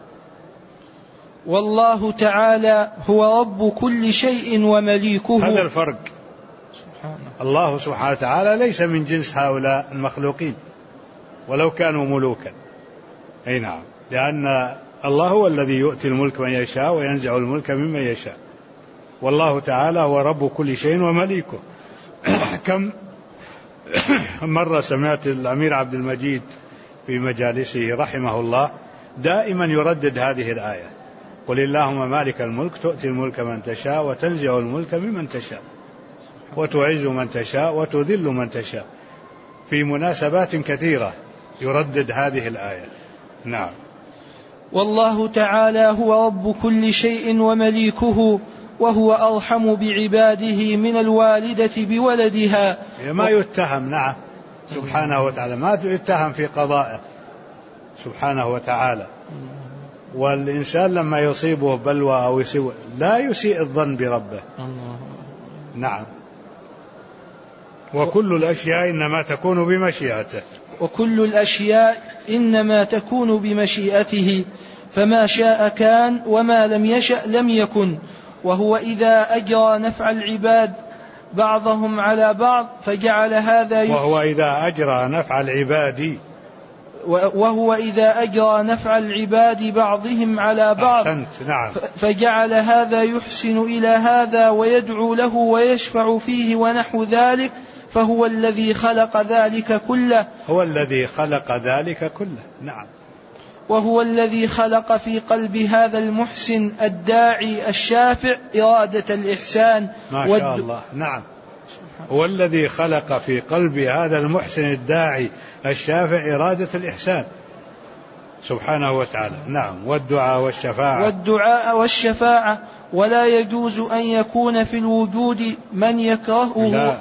والله تعالى هو رب كل شيء ومليكه. هذا الفرق. الله سبحانه وتعالى ليس من جنس هؤلاء المخلوقين ولو كانوا ملوكا. نعم، لأن الله هو الذي يؤتي الملك من يشاء وينزع الملك ممن يشاء، والله تعالى هو رب كل شيء ومليكه. كم مرة سمعت الأمير عبد المجيد في مجالسه رحمه الله دائما يردد هذه الآية: قل اللهم مالك الملك تؤتي الملك من تشاء وتنزع الملك ممن تشاء وتعز من تشاء وتذل من تشاء، في مناسبات كثيرة يردد هذه الآية. نعم. والله تعالى هو رب كل شيء ومليكه، وهو أرحم بعباده من الوالدة بولدها. ما يتهم. نعم، سبحانه وتعالى ما يتهم في قضائه سبحانه وتعالى، والإنسان لما يصيبه بلوى أو يسوء لا يسيء الظن بربه. نعم. وكل الأشياء إنما تكون بمشيئته. وكل الأشياء إنما تكون بمشيئته، فما شاء كان وما لم يشأ لم يكن. وهو إذا أجرى نفع العباد بعضهم على بعض فجعل هذا وهو إذا أجرى نفع العباد وهو إذا أجرى نفع العباد بعضهم على بعض. نعم. فجعل هذا يحسن إلى هذا ويدعو له ويشفع فيه ونحو ذلك، فهو الذي خلق ذلك كله. هو الذي خلق ذلك كله. نعم. وهو الذي خلق في قلب هذا المحسن الداعي الشافع إرادة الإحسان. ما شاء الله. نعم. هو الذي خلق في قلب هذا المحسن الداعي الشافع إرادة الإحسان سبحانه وتعالى. نعم. والدعاء والشفاعة. ولا يجوز أن يكون في الوجود من يكرهه. لا.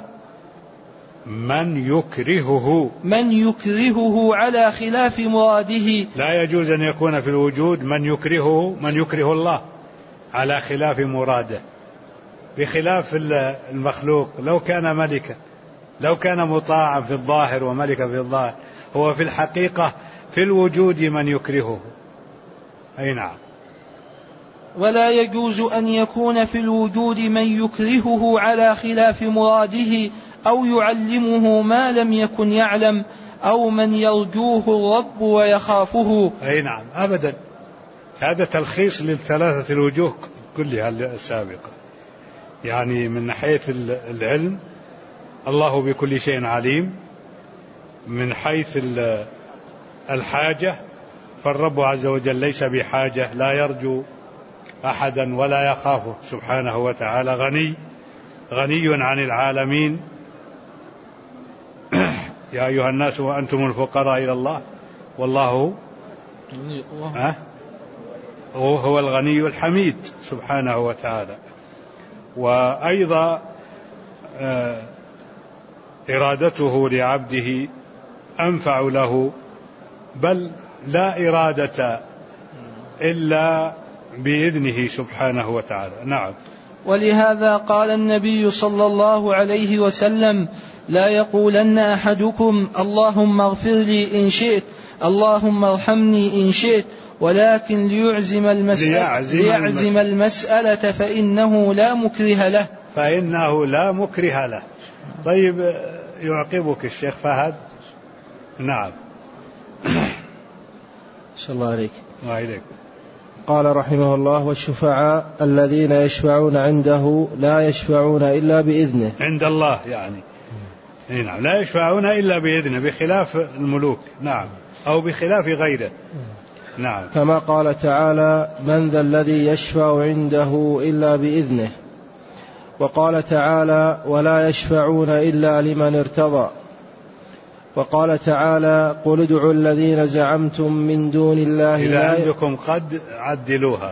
من يكرهه على خلاف مراده. لا يجوز أن يكون في الوجود من يكره الله على خلاف مراده، بخلاف المخلوق. لو كان ملكا، لو كان مطاعا في الظاهر وملكا في الظاهر، هو في الحقيقة في الوجود من يكرهه. أي نعم. ولا يجوز أن يكون في الوجود من يكرهه على خلاف مراده، أو يعلمه ما لم يكن يعلم، أو من يرجوه الرب ويخافه. أي نعم. أبدا. هذا تلخيص للثلاثة الوجوه كلها السابقة. يعني من حيث العلم الله بكل شيء عليم، من حيث الحاجة فالرب عز وجل ليس بحاجة، لا يرجو أحدا ولا يخافه سبحانه وتعالى، غني عن العالمين. يا أيها الناس وأنتم الفقراء إلى الله والله هو الغني الحميد سبحانه وتعالى. وأيضا إرادته لعبده أنفع له، بل لا إرادة إلا بإذنه سبحانه وتعالى. نعم. ولهذا قال النبي صلى الله عليه وسلم: لا يقولن أحدكم اللهم اغفر لي إن شئت، اللهم ارحمني إن شئت، ولكن ليعزم المسألة فإنه لا مكره له. طيب، يعقبك الشيخ فهد. نعم. صلى الله عليك. وعليك. قال رحمه الله: والشفعاء الذين يشفعون عنده لا يشفعون إلا بإذنه. عند الله يعني. نعم. لا يشفعون إلا بإذنه، بخلاف الملوك. نعم. أو بخلاف غيره. نعم. كما قال تعالى: من ذا الذي يشفع عنده إلا بإذنه. وقال تعالى: ولا يشفعون إلا لمن ارتضى. وقال تعالى: قل ادعوا الذين زعمتم من دون الله. إذا عندكم قد عدلوها.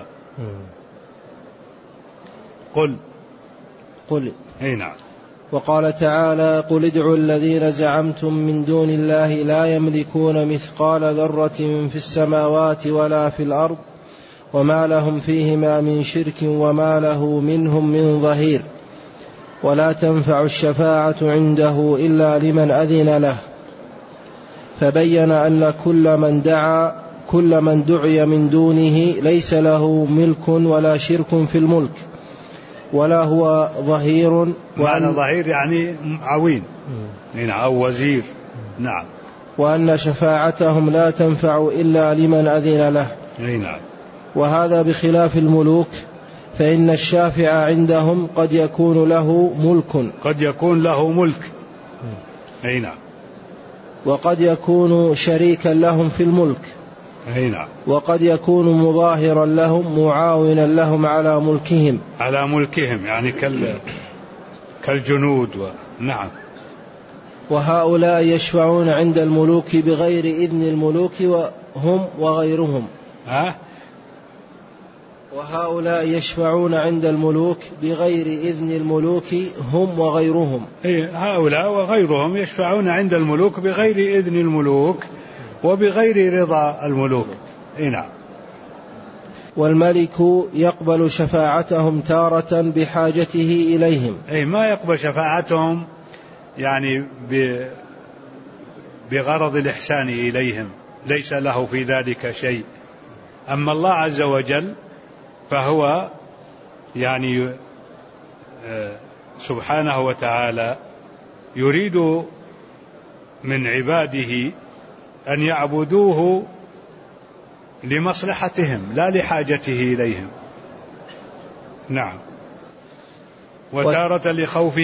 قل. أي نعم. وقال تعالى: قل ادعوا الذين زعمتم من دون الله لا يملكون مثقال ذرة في السماوات ولا في الأرض وما لهم فيهما من شرك وما له منهم من ظهير ولا تنفع الشفاعة عنده إلا لمن أذن له. فبين أن كل من دعي من دونه ليس له ملك ولا شرك في الملك ولا هو ظهير. معنى ظهير يعني عوين أو وزير. نعم. وأن شفاعتهم لا تنفع إلا لمن أذن له. نعم. وهذا بخلاف الملوك، فإن الشافع عندهم قد يكون له ملك. نعم. وقد يكون شريكا لهم في الملك. نعم. وقد يكون مظاهرا لهم معاونا لهم على ملكهم يعني كالجنود. نعم. وهؤلاء يشفعون عند الملوك بغير إذن الملوك هم وغيرهم. وهؤلاء يشفعون عند الملوك بغير إذن الملوك هم وغيرهم. هؤلاء وغيرهم يشفعون عند الملوك بغير إذن الملوك وبغير رضا الملوك. نعم. والملك يقبل شفاعتهم تارة بحاجته إليهم. أي ما يقبل شفاعتهم يعني بغرض الإحسان إليهم، ليس له في ذلك شيء. أما الله عز وجل فهو يعني سبحانه وتعالى يريد من عباده أن يعبدوه لمصلحتهم لا لحاجته إليهم. نعم. وتارة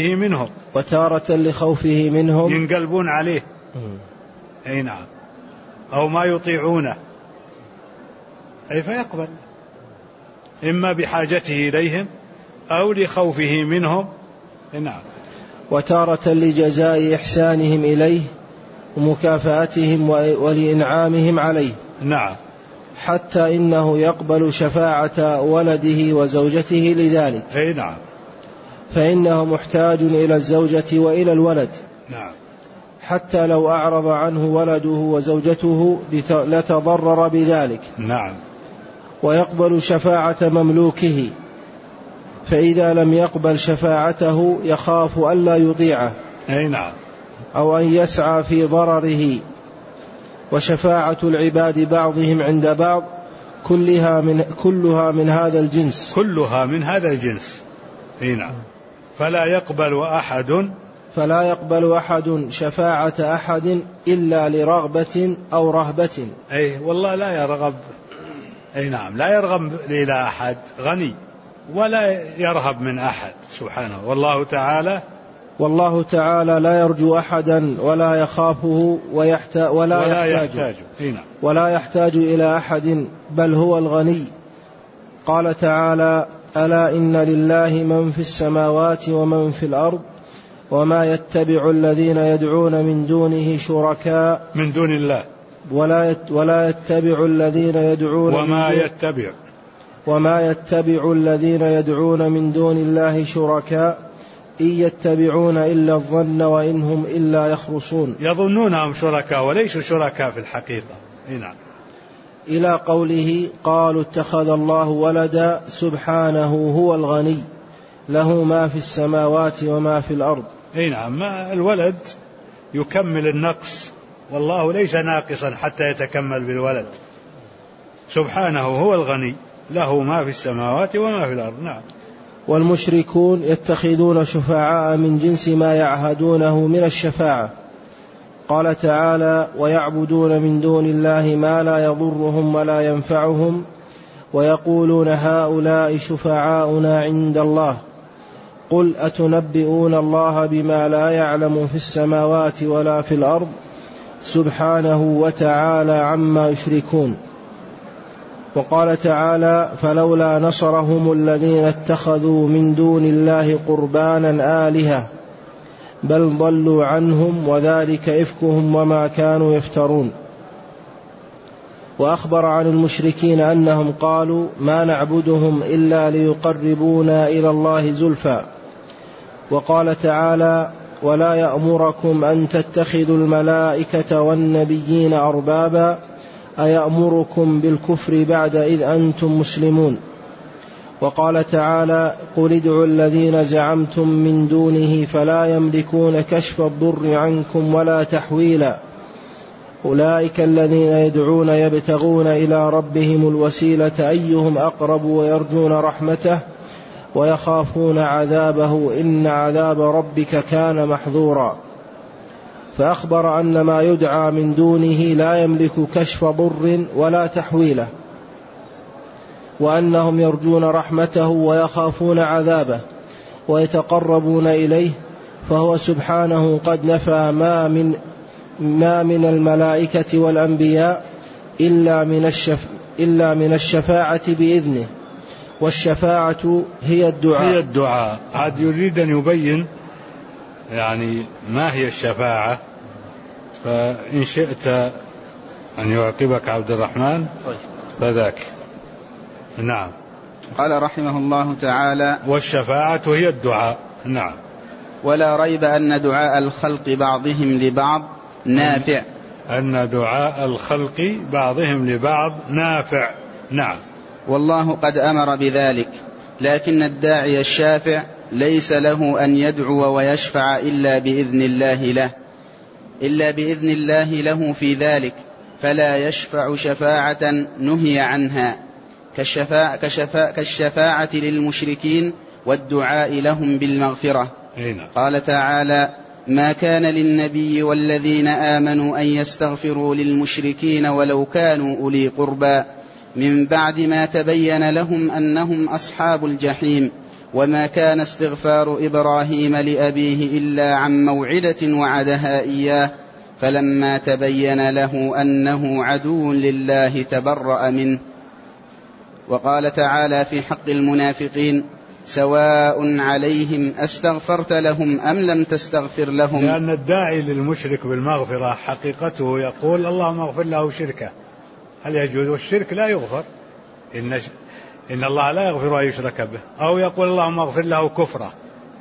لخوفه منهم ينقلبون عليه. أي نعم. أو ما يطيعونه، أي فيقبل إما بحاجته إليهم أو لخوفه منهم. نعم. وتارة لجزاء إحسانهم إليه ومكافأتهم ولإنعامهم عليه. نعم. حتى إنه يقبل شفاعة ولده وزوجته لذلك. أي نعم. فإنه محتاج إلى الزوجة وإلى الولد. نعم. حتى لو أعرض عنه ولده وزوجته لتضرر بذلك. نعم. ويقبل شفاعة مملوكه، فإذا لم يقبل شفاعته يخاف ألا يطيعه. أي نعم. أو أن يسعى في ضرره. وشفاعة العباد بعضهم عند بعض كلها من هذا الجنس. أي نعم. فلا يقبل أحد شفاعة أحد إلا لرغبة أو رهبة. أي والله لا يرغب. أي نعم. لا يرغب إلى أحد، غني ولا يرهب من أحد سبحانه. والله تعالى لا يرجو أحدا ولا يخافه ولا يحتاج إلى أحد، بل هو الغني. قال تعالى: ألا إن لله من في السماوات ومن في الأرض وما يتبع الذين يدعون من دونه شركاء من دون الله ولا يتبع الذين يدعون وما يتبع الذين يدعون من دون الله شركاء إن يتبعون إلا الظن وإن هم إلا يخرصون. يظنونهم شركاء وليسوا شركاء في الحقيقة. نعم. إلى قوله: قالوا اتخذ الله ولدا سبحانه هو الغني له ما في السماوات وما في الأرض. نعم. الولد يكمل النقص، والله ليس ناقصا حتى يتكمل بالولد. سبحانه هو الغني له ما في السماوات وما في الأرض. نعم. والمشركون يتخذون شفعاء من جنس ما يعهدونه من الشفاعة. قال تعالى: ويعبدون من دون الله ما لا يضرهم ولا ينفعهم ويقولون هؤلاء شفعاؤنا عند الله. قل أتنبئون الله بما لا يعلم في السماوات ولا في الأرض سبحانه وتعالى عما يشركون. وقال تعالى: فلولا نصرهم الذين اتخذوا من دون الله قربانا آلهة بل ضلوا عنهم وذلك إفكهم وما كانوا يفترون. وأخبر عن المشركين أنهم قالوا: ما نعبدهم إلا ليقربونا إلى الله زلفى. وقال تعالى: ولا يأمركم أن تتخذوا الملائكة والنبيين أربابا أيأمركم بالكفر بعد إذ أنتم مسلمون. وقال تعالى: قل ادعوا الذين زعمتم من دونه فلا يملكون كشف الضر عنكم ولا تحويلا أولئك الذين يدعون يبتغون إلى ربهم الوسيلة أيهم أقرب ويرجون رحمته ويخافون عذابه إن عذاب ربك كان محذورا. فأخبر أن ما يدعى من دونه لا يملك كشف ضر ولا تحويله، وأنهم يرجون رحمته ويخافون عذابه ويتقربون إليه، فهو سبحانه قد نفى ما من الملائكة والأنبياء إلا من الشفاعة بإذنه، والشفاعة هي الدعاء. عاد يريد أن يبين يعني ما هي الشفاعة، فإن شئت أن يعقبك عبد الرحمن فذاك. نعم. قال رحمه الله تعالى: والشفاعة هي الدعاء. نعم. ولا ريب أن دعاء الخلق بعضهم لبعض نافع. أن دعاء الخلق بعضهم لبعض نافع. نعم. والله قد أمر بذلك، لكن الداعي الشافع ليس له أن يدعو ويشفع إلا بإذن الله له في ذلك، فلا يشفع شفاعة نهي عنها كالشفاعة للمشركين والدعاء لهم بالمغفرة. قال تعالى: ما كان للنبي والذين آمنوا أن يستغفروا للمشركين ولو كانوا أولي قربى من بعد ما تبين لهم أنهم أصحاب الجحيم، وما كان استغفار إبراهيم لأبيه إلا عن موعدة وعدها إياه فلما تبين له أنه عدو لله تبرأ منه. وقال تعالى في حق المنافقين: سواء عليهم أستغفرت لهم أم لم تستغفر لهم. لأن الداعي للمشرك بالمغفرة حقيقته يقول: اللهم اغفر له شركه. هل يجوز؟ والشرك لا يغفر، إن الله لا يغفر أن يشرك به. أو يقول: اللهم اغفر له كفره.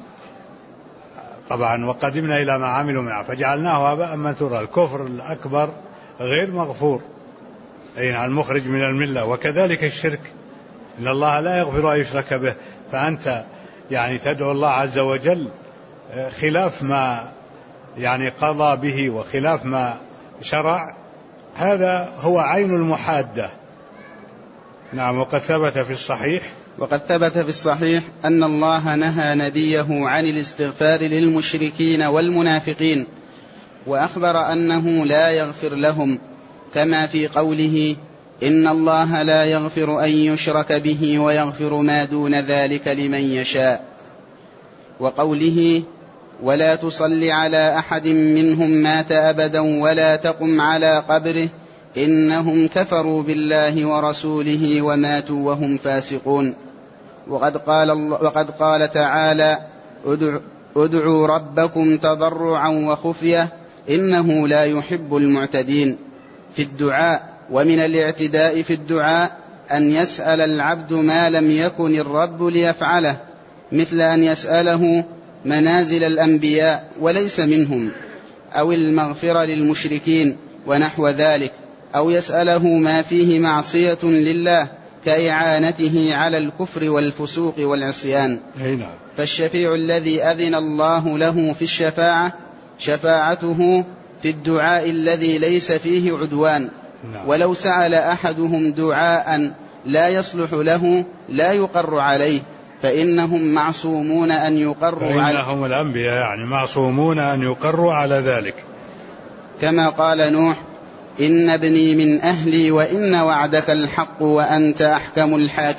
طبعا وقدمنا إلى ما عملوا معه فجعلناه هباء منثورا. الكفر الأكبر غير مغفور، أي المخرج من الملة. وكذلك الشرك، إن الله لا يغفر أن يشرك به. فأنت يعني تدعو الله عز وجل خلاف ما يعني قضى به وخلاف ما شرع، هذا هو عين المحادة. نعم. وقد ثبت في الصحيح أن الله نهى نبيه عن الاستغفار للمشركين والمنافقين، وأخبر أنه لا يغفر لهم، كما في قوله: إن الله لا يغفر أن يشرك به ويغفر ما دون ذلك لمن يشاء. وقوله: ولا تصل على أحد منهم مات أبدا ولا تقم على قبره إنهم كفروا بالله ورسوله وماتوا وهم فاسقون. وقد قال تعالى: ادعوا ربكم تضرعا وخفية إنه لا يحب المعتدين في الدعاء. ومن الاعتداء في الدعاء أن يسأل العبد ما لم يكن الرب ليفعله، مثل أن يسأله منازل الأنبياء وليس منهم، أو المغفرة للمشركين ونحو ذلك، أو يسأله ما فيه معصية لله كإعانته على الكفر والفسوق والعصيان. فالشفيع الذي أذن الله له في الشفاعة شفاعته في الدعاء الذي ليس فيه عدوان. ولو سأل أحدهم دعاء لا يصلح له لا يقر عليه، فإنهم معصومون أن يقروا عليه. فإنهم الأنبياء يعني معصومون أن يقروا على ذلك. كما قال نوح: إن ابني من أهلي وإن وعدك الحق وأنت أحكم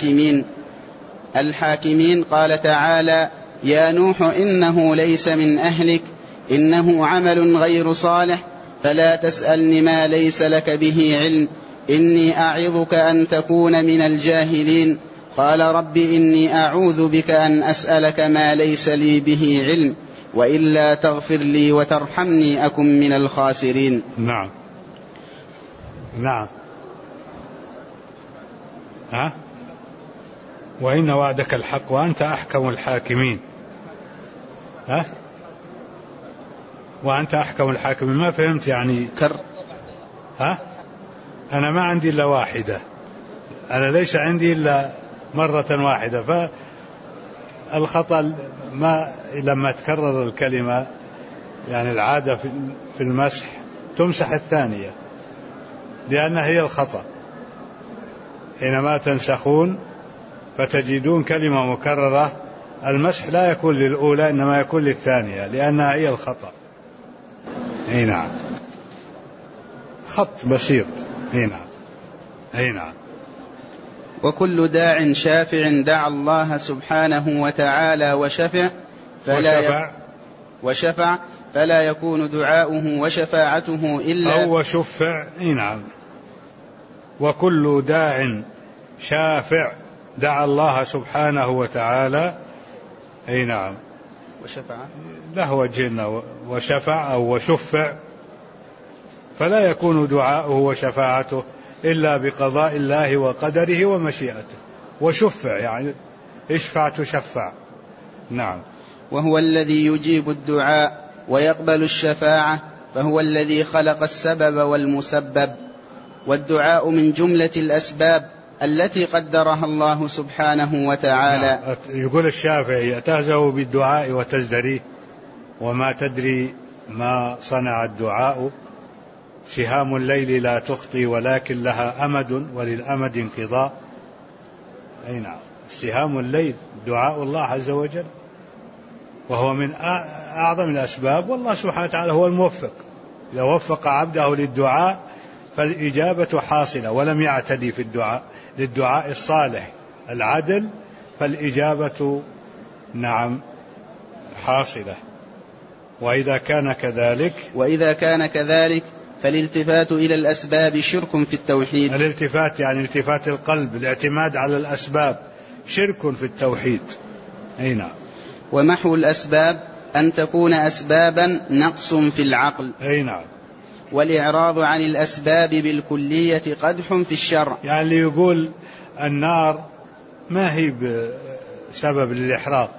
الحاكمين. قال تعالى: يا نوح إنه ليس من أهلك إنه عمل غير صالح فلا تسألني ما ليس لك به علم إني أعظك أن تكون من الجاهلين. قال رب إني أعوذ بك أن أسألك ما ليس لي به علم وإلا تغفر لي وترحمني أكن من الخاسرين. نعم. وإن وعدك الحق وأنت أحكم الحاكمين. وأنت أحكم الحاكمين ما فهمت يعني أنا ما عندي إلا واحدة، أنا ليس عندي إلا مرة واحدة، فالخطأ ما لما تكرر الكلمة يعني العادة في المسح تمسح الثانية لأنها هي الخطأ. حينما تنسخون فتجدون كلمة مكررة المسح لا يكون للأولى إنما يكون للثانية لأنها هي الخطأ. نعم. خط بسيط. نعم. وكل داع شافع دعا الله سبحانه وتعالى وشفع فلا يكون دعاؤه وشفاعته إلا أو وشفع. نعم. وكل داع شافع دعا الله سبحانه وتعالى. نعم. وشفع له وجهنا وشفع أو وشفع فلا يكون دعاؤه وشفاعته إلا بقضاء الله وقدره ومشيئته. وشفع يعني اشفع تشفع. نعم. وهو الذي يجيب الدعاء ويقبل الشفاعة، فهو الذي خلق السبب والمسبب، والدعاء من جملة الأسباب التي قدرها الله سبحانه وتعالى. يقول الشافعي: تهزأ بالدعاء وتزدري وما تدري ما صنع الدعاء، سهام الليل لا تخطي ولكن لها أمد وللأمد انقضاء. أي نعم، سهام الليل دعاء الله عز وجل، وهو من أعظم الأسباب، والله سبحانه وتعالى هو الموفق، إذا وفق عبده للدعاء فالإجابة حاصلة، ولم يعتدي في الدعاء للدعاء الصالح العدل فالإجابة نعم حاصلة. وإذا كان كذلك فالالتفات إلى الأسباب شرك في التوحيد. الالتفات يعني التفات القلب، الاعتماد على الأسباب شرك في التوحيد. أي نعم. ومحو الأسباب أن تكون أسبابا نقص في العقل. أي نعم. والإعراض عن الأسباب بالكلية قدح في الشرع. يعني اللي يقول النار ما هي سبب للإحراق،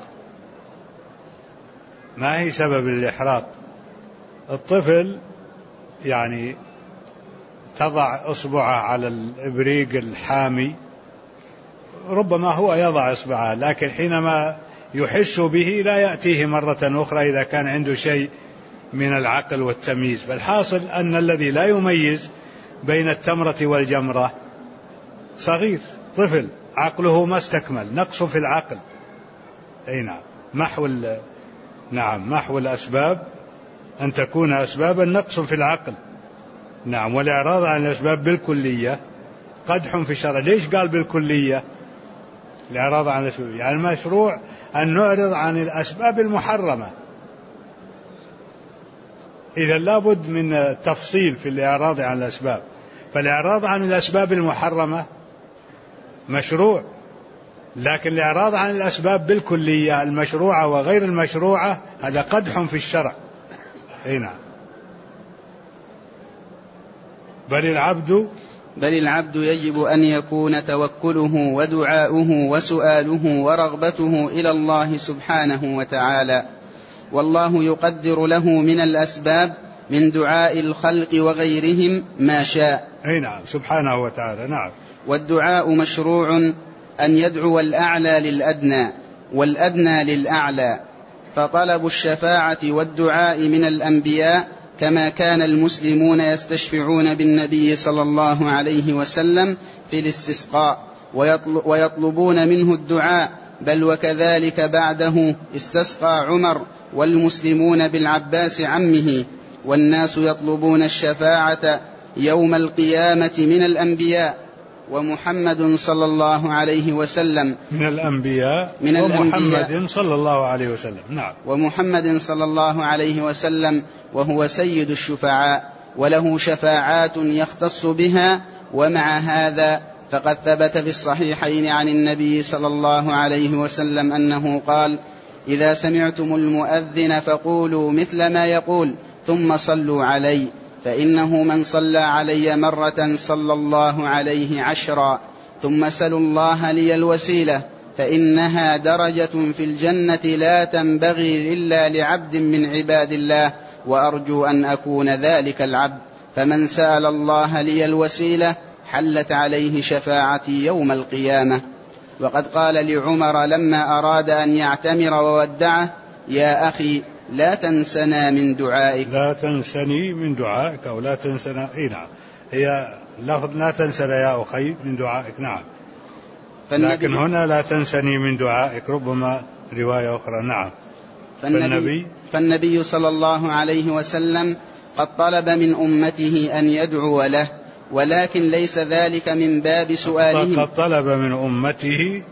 ما هي سبب للإحراق. الطفل يعني تضع أصبعه على الإبريق الحامي، ربما هو يضع إصبعه، لكن حينما يحس به لا يأتيه مرة أخرى إذا كان عنده شيء من العقل والتمييز. فالحاصل أن الذي لا يميز بين التمرة والجمرة صغير، طفل عقله ما استكمل، نقص في العقل. أي نعم. محو الأسباب أن تكون أسبابا نقص في العقل. نعم. والإعراض عن الأسباب بالكلية قدح في الشرع. ليش قال بالكلية؟ الإعراض عن الأسباب يعني المشروع أن نعرض عن الأسباب المحرمة، إذا لابد من تفصيل في الإعراض عن الأسباب. فالإعراض عن الأسباب المحرمة مشروع، لكن الإعراض عن الأسباب بالكلية المشروعة وغير المشروعة هذا قدح في الشرع. أي نعم. بل العبد يجب أن يكون توكله ودعاؤه وسؤاله ورغبته إلى الله سبحانه وتعالى، والله يقدر له من الأسباب من دعاء الخلق وغيرهم ما شاء. أي نعم، سبحانه وتعالى. نعم. والدعاء مشروع أن يدعو الأعلى للأدنى والأدنى للأعلى، فطلب الشفاعة والدعاء من الأنبياء كما كان المسلمون يستشفعون بالنبي صلى الله عليه وسلم في الاستسقاء ويطلبون منه الدعاء، بل وكذلك بعده استسقى عمر والمسلمون بالعباس عمه، والناس يطلبون الشفاعة يوم القيامة من الأنبياء، ومحمد صلى الله عليه وسلم من الأنبياء ومحمد صلى الله عليه وسلم. نعم. ومحمد صلى الله عليه وسلم وهو سيد الشفعاء، وله شفاعات يختص بها. ومع هذا فقد ثبت في الصحيحين عن النبي صلى الله عليه وسلم أنه قال: إذا سمعتم المؤذن فقولوا مثل ما يقول ثم صلوا علي، فإنه من صلى علي مرة صلى الله عليه 10، ثم سلوا الله لي الوسيلة فإنها درجة في الجنة لا تنبغي إلا لعبد من عباد الله، وأرجو أن أكون ذلك العبد، فمن سأل الله لي الوسيلة حلت عليه شفاعتي يوم القيامة. وقد قال لعمر لما أراد أن يعتمر وودعه: يا أخي لا تنسنا من دعائك. لا تنسني من دعائك أو لا تنسنا. إيه نعم، هي لفظ لا تنسنا يا أخي من دعائك. نعم. لكن هنا لا تنسني من دعائك ربما رواية أخرى. نعم. فالنبي صلى الله عليه وسلم قد طلب من أمته أن يدعو له، ولكن ليس ذلك من باب سؤالهم. قد طلب من أمته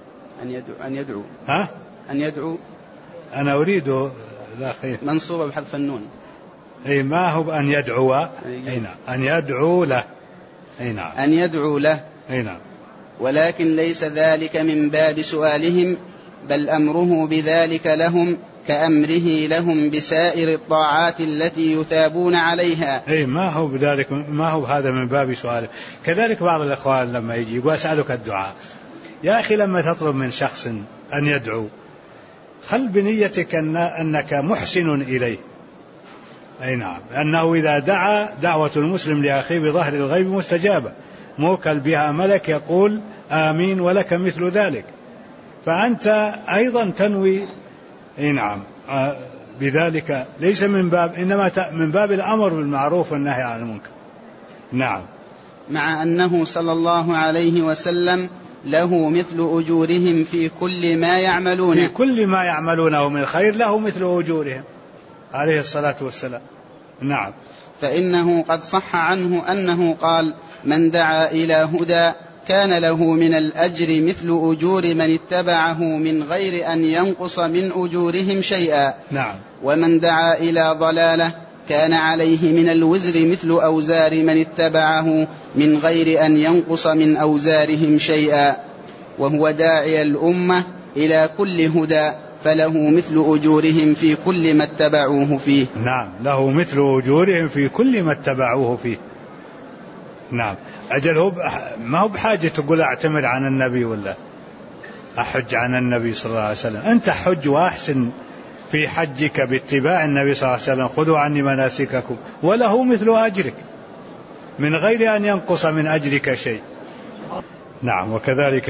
أن يدعو. أنا أريد لا خير منصوبة بحذف النون. أي ما هو أن يدعو. أي نعم. أن يدعو له. أي نعم. أن يدعو له. أي نعم. ولكن ليس ذلك من باب سؤالهم، بل أمره بذلك لهم كأمره لهم بسائر الطاعات التي يثابون عليها. أي ما هو بذلك، ما هو هذا من باب سؤاله. كذلك بعض الأخوان لما يجي يقول أسألك الدعاء، يا أخي لما تطلب من شخص أن يدعو خل بنيتك أنك محسن إليه. أي نعم. أنه إذا دعا دعوة المسلم لأخيه بظهر الغيب مستجابة، موكل بها ملك يقول آمين ولك مثل ذلك، فأنت أيضا تنوي نعم بذلك، ليس من باب، إنما من باب الأمر بالمعروف والنهي عن المنكر. نعم. مع أنه صلى الله عليه وسلم له مثل أجورهم في كل ما يعملونه، في كل ما يعملونه من خير له مثل أجورهم عليه الصلاة والسلام. نعم. فإنه قد صح عنه أنه قال: من دعا إلى هدى كان له من الأجر مثل أجور من اتبعه من غير أن ينقص من أجورهم شيئا. نعم. ومن دعا إلى ضلالة كان عليه من الوزر مثل أوزار من اتبعه من غير أن ينقص من أوزارهم شيئا. وهو داعي الأمة إلى كل هدى فله مثل أجورهم في كل ما اتبعوه فيه. نعم، له مثل أجورهم في كل ما اتبعوه فيه. نعم. أجل هو ما هو بحاجة تقول أعتمد عن النبي ولا أحج عن النبي صلى الله عليه وسلم، أنت حج وأحسن في حجك باتباع النبي صلى الله عليه وسلم، خذوا عني مناسككم، وله مثل أجرك من غير أن ينقص من أجرك شيء. نعم. وكذلك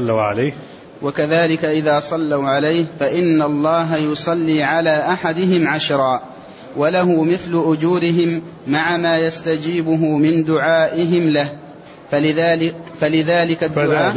إذا صلوا عليه فإن الله يصلي على أحدهم 10 وله مثل أجورهم مع ما يستجيبه من دعائهم له. فذلك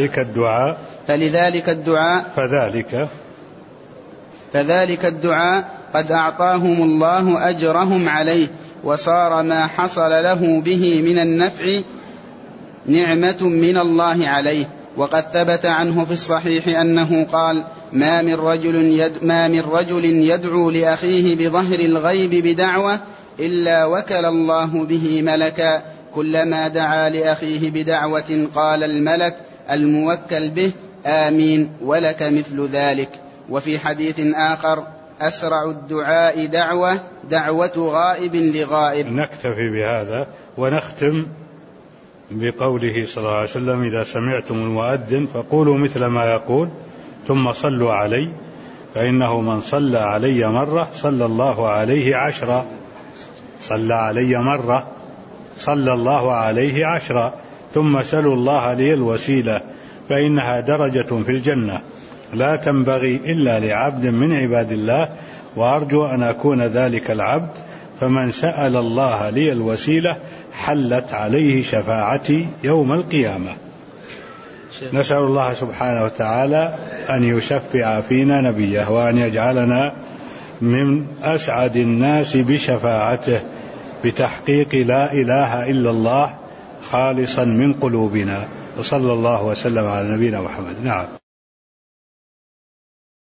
الدعاء قد أعطاهم الله أجرهم عليه، وصار ما حصل له به من النفع نعمة من الله عليه. وقد ثبت عنه في الصحيح أنه قال: ما من رجل يدعو لأخيه بظهر الغيب بدعوة إلا وكل الله به ملكا، كلما دعا لأخيه بدعوة قال الملك الموكل به: آمين ولك مثل ذلك. وفي حديث آخر: أسرع الدعاء دعوة غائب لغائب. نكتفي بهذا ونختم بقوله صلى الله عليه وسلم: إذا سمعتم المؤذن فقولوا مثل ما يقول ثم صلوا علي، فإنه من صلى علي مرة صلى الله عليه 10. صلى علي مرة صلى الله عليه 10. ثم سلوا الله لي الوسيلة فإنها درجة في الجنة لا تنبغي إلا لعبد من عباد الله، وأرجو أن أكون ذلك العبد، فمن سأل الله لي الوسيلة حلت عليه شفاعتي يوم القيامة. نسأل الله سبحانه وتعالى أن يشفع فينا نبيه، وأن يجعلنا من أسعد الناس بشفاعته بتحقيق لا إله إلا الله خالصا من قلوبنا. وصلى الله وسلم على نبينا محمد. نعم.